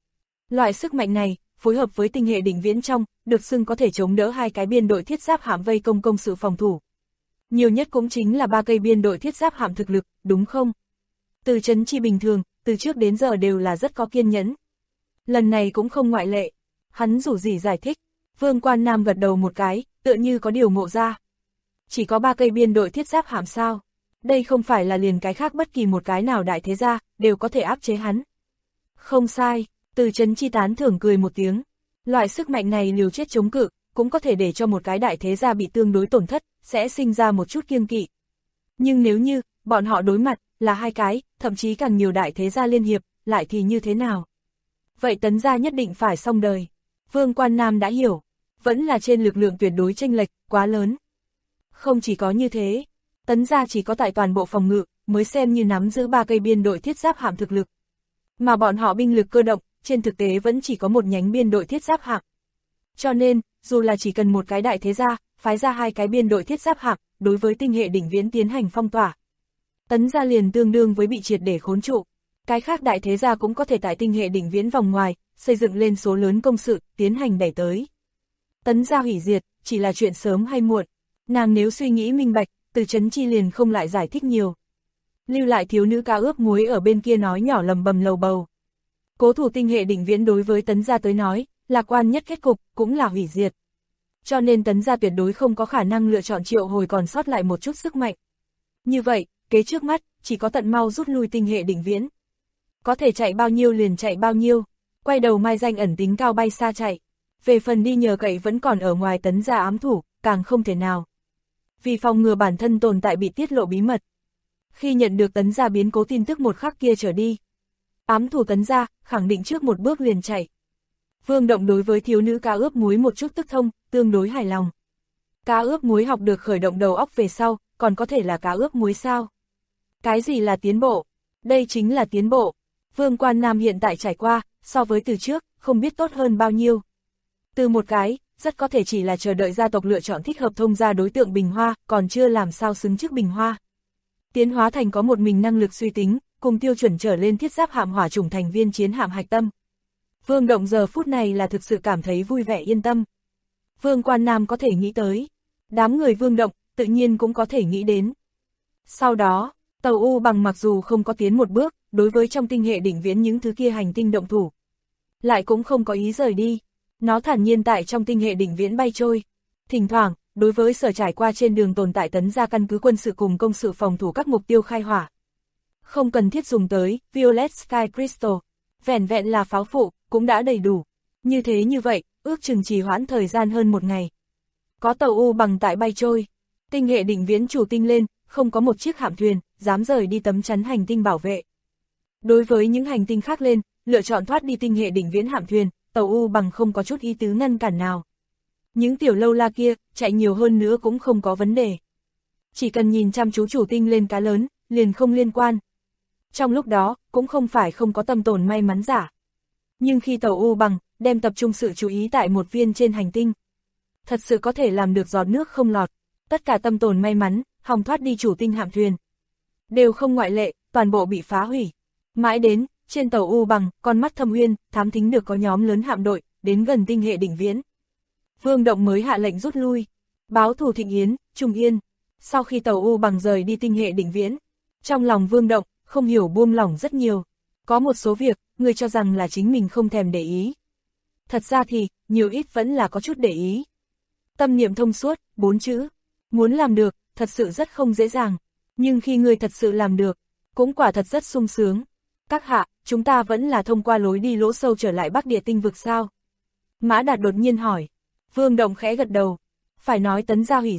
Loại sức mạnh này, phối hợp với tinh hệ đỉnh viễn trong, được xưng có thể chống đỡ 2 cái biên đội thiết giáp hạm vây công sự phòng thủ. Nhiều nhất cũng chính là 3 cây biên đội thiết giáp hạm thực lực, đúng không? Từ Trấn Chi bình thường, từ trước đến giờ đều là rất có kiên nhẫn. Lần này cũng không ngoại lệ. Hắn rủ rỉ giải thích. Vương Quan Nam gật đầu một cái, tựa như có điều ngộ ra. Chỉ có 3 cây biên đội thiết giáp hạm sao? Đây không phải là liền cái khác bất kỳ một cái nào đại thế gia, đều có thể áp chế hắn. Không sai, Từ Trấn Chi tán thưởng cười một tiếng. Loại sức mạnh này liều chết chống cự, cũng có thể để cho một cái đại thế gia bị tương đối tổn thất, sẽ sinh ra một chút kiêng kỵ. Nhưng nếu như, bọn họ đối mặt, là 2 cái, thậm chí càng nhiều đại thế gia liên hiệp, lại thì như thế nào? Vậy Tấn gia nhất định phải xong đời. Vương Quan Nam đã hiểu, vẫn là trên lực lượng tuyệt đối chênh lệch, quá lớn. Không chỉ có như thế, Tấn gia chỉ có tại toàn bộ phòng ngự, mới xem như nắm giữ 3 cây biên đội thiết giáp hạm thực lực. Mà bọn họ binh lực cơ động, trên thực tế vẫn chỉ có một nhánh biên đội thiết giáp hạm. Cho nên, dù là chỉ cần một cái đại thế gia, phái ra 2 cái biên đội thiết giáp hạm, đối với tinh hệ đỉnh viễn tiến hành phong tỏa. Tấn gia liền tương đương với bị triệt để khốn trụ. Cái khác đại thế gia cũng có thể tại tinh hệ đỉnh viễn vòng ngoài, xây dựng lên số lớn công sự, tiến hành đẩy tới. Tấn gia hủy diệt, chỉ là chuyện sớm hay muộn. Nàng nếu suy nghĩ minh bạch, Từ Trấn Chi liền không lại giải thích nhiều. Lưu lại thiếu nữ cá ướp muối ở bên kia nói nhỏ lầm bầm lầu bầu. Cố thủ tinh hệ đỉnh viễn đối với Tấn gia tới nói, lạc quan nhất kết cục, cũng là hủy diệt. Cho nên Tấn gia tuyệt đối không có khả năng lựa chọn triệu hồi còn sót lại một chút sức mạnh. Như vậy, kế trước mắt, chỉ có tận mau rút lui tinh hệ đỉnh viễn. Có thể chạy bao nhiêu liền chạy bao nhiêu, quay đầu mai danh ẩn tính cao bay xa chạy. Về phần đi nhờ cậy vẫn còn ở ngoài Tấn gia ám thủ, càng không thể nào. Vì phòng ngừa bản thân tồn tại bị tiết lộ bí mật. Khi nhận được Tấn gia biến cố tin tức một khắc kia trở đi, ám thủ Tấn gia, khẳng định trước một bước liền chạy. Vương Động đối với thiếu nữ cá ướp muối một chút tức thông, tương đối hài lòng. Cá ướp muối học được khởi động đầu óc về sau, còn có thể là cá ướp muối sao? Cái gì là tiến bộ? Đây chính là tiến bộ. Vương Quan Nam hiện tại trải qua, so với từ trước, không biết tốt hơn bao nhiêu. Từ một cái, rất có thể chỉ là chờ đợi gia tộc lựa chọn thích hợp thông gia đối tượng Bình Hoa, còn chưa làm sao xứng trước Bình Hoa. Tiến hóa thành có một mình năng lực suy tính, cùng tiêu chuẩn trở lên thiết giáp hạm hỏa chủng thành viên chiến hạm hạch tâm. Vương Động giờ phút này là thực sự cảm thấy vui vẻ yên tâm. Vương Quan Nam có thể nghĩ tới. Đám người Vương Động, tự nhiên cũng có thể nghĩ đến. Sau đó, Tàu U Bằng mặc dù không có tiến một bước, đối với trong tinh hệ đỉnh viễn những thứ kia hành tinh động thủ. Lại cũng không có ý rời đi. Nó thản nhiên tại trong tinh hệ đỉnh viễn bay trôi. Thỉnh thoảng, đối với sở trải qua trên đường tồn tại Tấn gia căn cứ quân sự cùng công sự phòng thủ các mục tiêu khai hỏa. Không cần thiết dùng tới Violet Sky Crystal. Vẻn vẹn là pháo phụ, cũng đã đầy đủ. Như thế như vậy, ước chừng trì hoãn thời gian hơn 1 ngày. Có Tàu U Bằng tại bay trôi. Tinh hệ đỉnh viễn chủ tinh lên, không có một chiếc hạm thuyền, dám rời đi tấm chắn hành tinh bảo vệ. Đối với những hành tinh khác lên, lựa chọn thoát đi tinh hệ đỉnh viễn hạm thuyền, Tàu U Bằng không có chút ý tứ ngăn cản nào. Những tiểu lâu la kia, chạy nhiều hơn nữa cũng không có vấn đề. Chỉ cần nhìn chăm chú chủ tinh lên cá lớn, liền không liên quan. Trong lúc đó, cũng không phải không có tâm tồn may mắn giả. Nhưng khi Tàu U Bằng đem tập trung sự chú ý tại một viên trên hành tinh, thật sự có thể làm được giọt nước không lọt. Tất cả tâm tồn may mắn, hòng thoát đi chủ tinh hạm thuyền, đều không ngoại lệ, toàn bộ bị phá hủy. Mãi đến, trên Tàu U Bằng, con mắt Thâm Uyên, thám thính được có nhóm lớn hạm đội, đến gần tinh hệ đỉnh viễn. Vương Động mới hạ lệnh rút lui, báo thù Thịnh Yến, Trung Yên. Sau khi Tàu U Bằng rời đi tinh hệ đỉnh viễn, trong lòng Vương Động, không hiểu buông lỏng rất nhiều. Có một số việc, người cho rằng là chính mình không thèm để ý. Thật ra thì, nhiều ít vẫn là có chút để ý. Tâm niệm thông suốt, 4 chữ. Muốn làm được, thật sự rất không dễ dàng. Nhưng khi người thật sự làm được, cũng quả thật rất sung sướng. Các hạ, chúng ta vẫn là thông qua lối đi lỗ sâu trở lại Bắc Địa tinh vực sao? Mã Đạt đột nhiên hỏi. Vương Động khẽ gật đầu. Phải nói Tấn gia hủy diệt,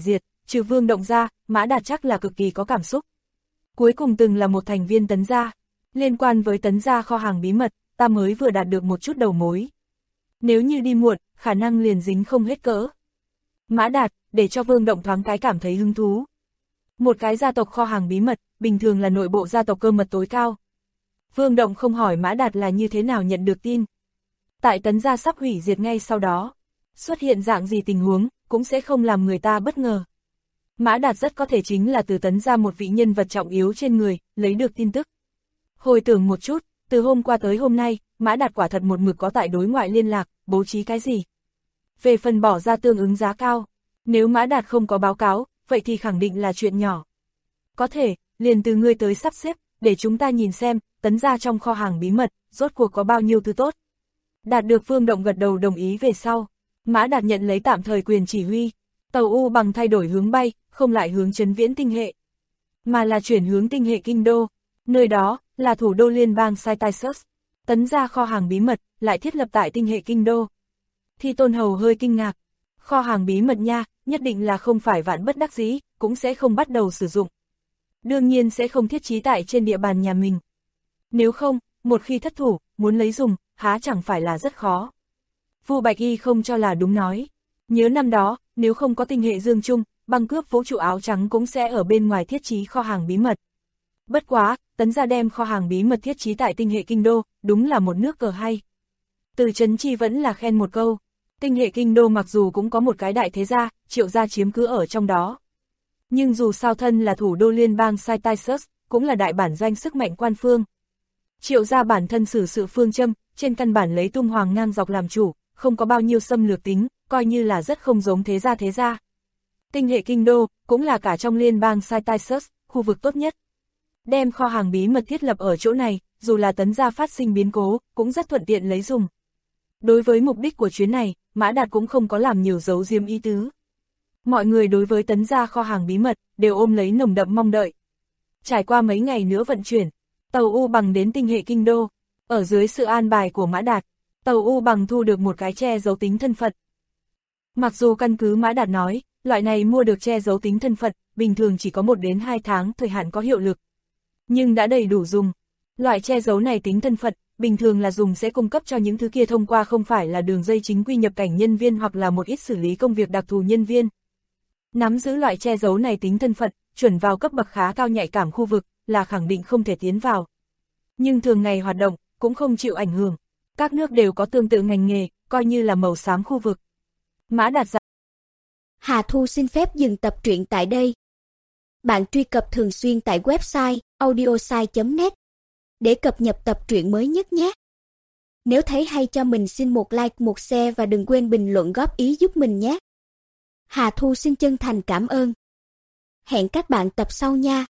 trừ Vương Động ra, Mã Đạt chắc là cực kỳ có cảm xúc. Cuối cùng từng là một thành viên Tấn gia. Liên quan với Tấn gia kho hàng bí mật, ta mới vừa đạt được một chút đầu mối. Nếu như đi muộn, khả năng liền dính không hết cỡ. Mã Đạt, để cho Vương Động thoáng cái cảm thấy hứng thú. Một cái gia tộc kho hàng bí mật, bình thường là nội bộ gia tộc cơ mật tối cao. Vương Động không hỏi Mã Đạt là như thế nào nhận được tin. Tại Tấn gia sắp hủy diệt ngay sau đó, xuất hiện dạng gì tình huống, cũng sẽ không làm người ta bất ngờ. Mã Đạt rất có thể chính là từ Tấn gia một vị nhân vật trọng yếu trên người, lấy được tin tức. Hồi tưởng một chút, từ hôm qua tới hôm nay, Mã Đạt quả thật một mực có tại đối ngoại liên lạc, bố trí cái gì. Về phần bỏ ra tương ứng giá cao, nếu Mã Đạt không có báo cáo, vậy thì khẳng định là chuyện nhỏ. Có thể, liền từ ngươi tới sắp xếp, để chúng ta nhìn xem, Tấn gia trong kho hàng bí mật, rốt cuộc có bao nhiêu thứ tốt. Đạt được Vương Động gật đầu đồng ý về sau, Mã Đạt nhận lấy tạm thời quyền chỉ huy, tàu U bằng thay đổi hướng bay, không lại hướng Trấn Viễn tinh hệ, mà là chuyển hướng tinh hệ Kinh Đô, nơi đó là thủ đô liên bang Cytisus. Tấn gia kho hàng bí mật lại thiết lập tại tinh hệ Kinh Đô. Thi Tôn Hầu hơi kinh ngạc, kho hàng bí mật nha, nhất định là không phải vạn bất đắc dĩ, cũng sẽ không bắt đầu sử dụng. Đương nhiên sẽ không thiết trí tại trên địa bàn nhà mình. Nếu không, một khi thất thủ, muốn lấy dùng, há chẳng phải là rất khó. Vu Bạch Y không cho là đúng nói. Nhớ năm đó, nếu không có tinh hệ Dương Trung, băng cướp vũ trụ áo trắng cũng sẽ ở bên ngoài thiết trí kho hàng bí mật. Bất quá, Tấn gia đem kho hàng bí mật thiết trí tại tinh hệ Kinh Đô, đúng là một nước cờ hay. Từ Trấn Chi vẫn là khen một câu. Tinh hệ Kinh Đô mặc dù cũng có một cái đại thế gia, Triệu gia chiếm cứ ở trong đó. Nhưng dù sao thân là thủ đô liên bang Cytisus, cũng là đại bản doanh sức mạnh quan phương. Triệu gia bản thân xử sự phương châm, trên căn bản lấy tung hoàng ngang dọc làm chủ, không có bao nhiêu xâm lược tính, coi như là rất không giống thế gia. Tinh hệ Kinh Đô, cũng là cả trong liên bang Cytisus, khu vực tốt nhất. Đem kho hàng bí mật thiết lập ở chỗ này, dù là Tấn gia phát sinh biến cố, cũng rất thuận tiện lấy dùng. Đối với mục đích của chuyến này, Mã Đạt cũng không có làm nhiều giấu diếm ý tứ. Mọi người đối với Tấn gia kho hàng bí mật, đều ôm lấy nồng đậm mong đợi. Trải qua mấy ngày nữa vận chuyển, tàu U bằng đến tinh hệ Kinh Đô, ở dưới sự an bài của Mã Đạt, tàu U bằng thu được một cái che giấu tính thân phận. Mặc dù căn cứ Mã Đạt nói, loại này mua được che giấu tính thân phận, bình thường chỉ có 1 đến 2 tháng thời hạn có hiệu lực. Nhưng đã đầy đủ dùng. Loại che giấu này tính thân phận, bình thường là dùng sẽ cung cấp cho những thứ kia thông qua không phải là đường dây chính quy nhập cảnh nhân viên hoặc là một ít xử lý công việc đặc thù nhân viên. Nắm giữ loại che giấu này tính thân phận, chuẩn vào cấp bậc khá cao nhạy cảm khu vực, là khẳng định không thể tiến vào. Nhưng thường ngày hoạt động, cũng không chịu ảnh hưởng. Các nước đều có tương tự ngành nghề, coi như là màu xám khu vực. Mã Đạt ra. Hà Thu xin phép dừng tập truyện tại đây. Bạn truy cập thường xuyên tại website audiosai.net để cập nhật tập truyện mới nhất nhé. Nếu thấy hay cho mình xin một like, một share và đừng quên bình luận góp ý giúp mình nhé. Hà Thu xin chân thành cảm ơn. Hẹn các bạn tập sau nha.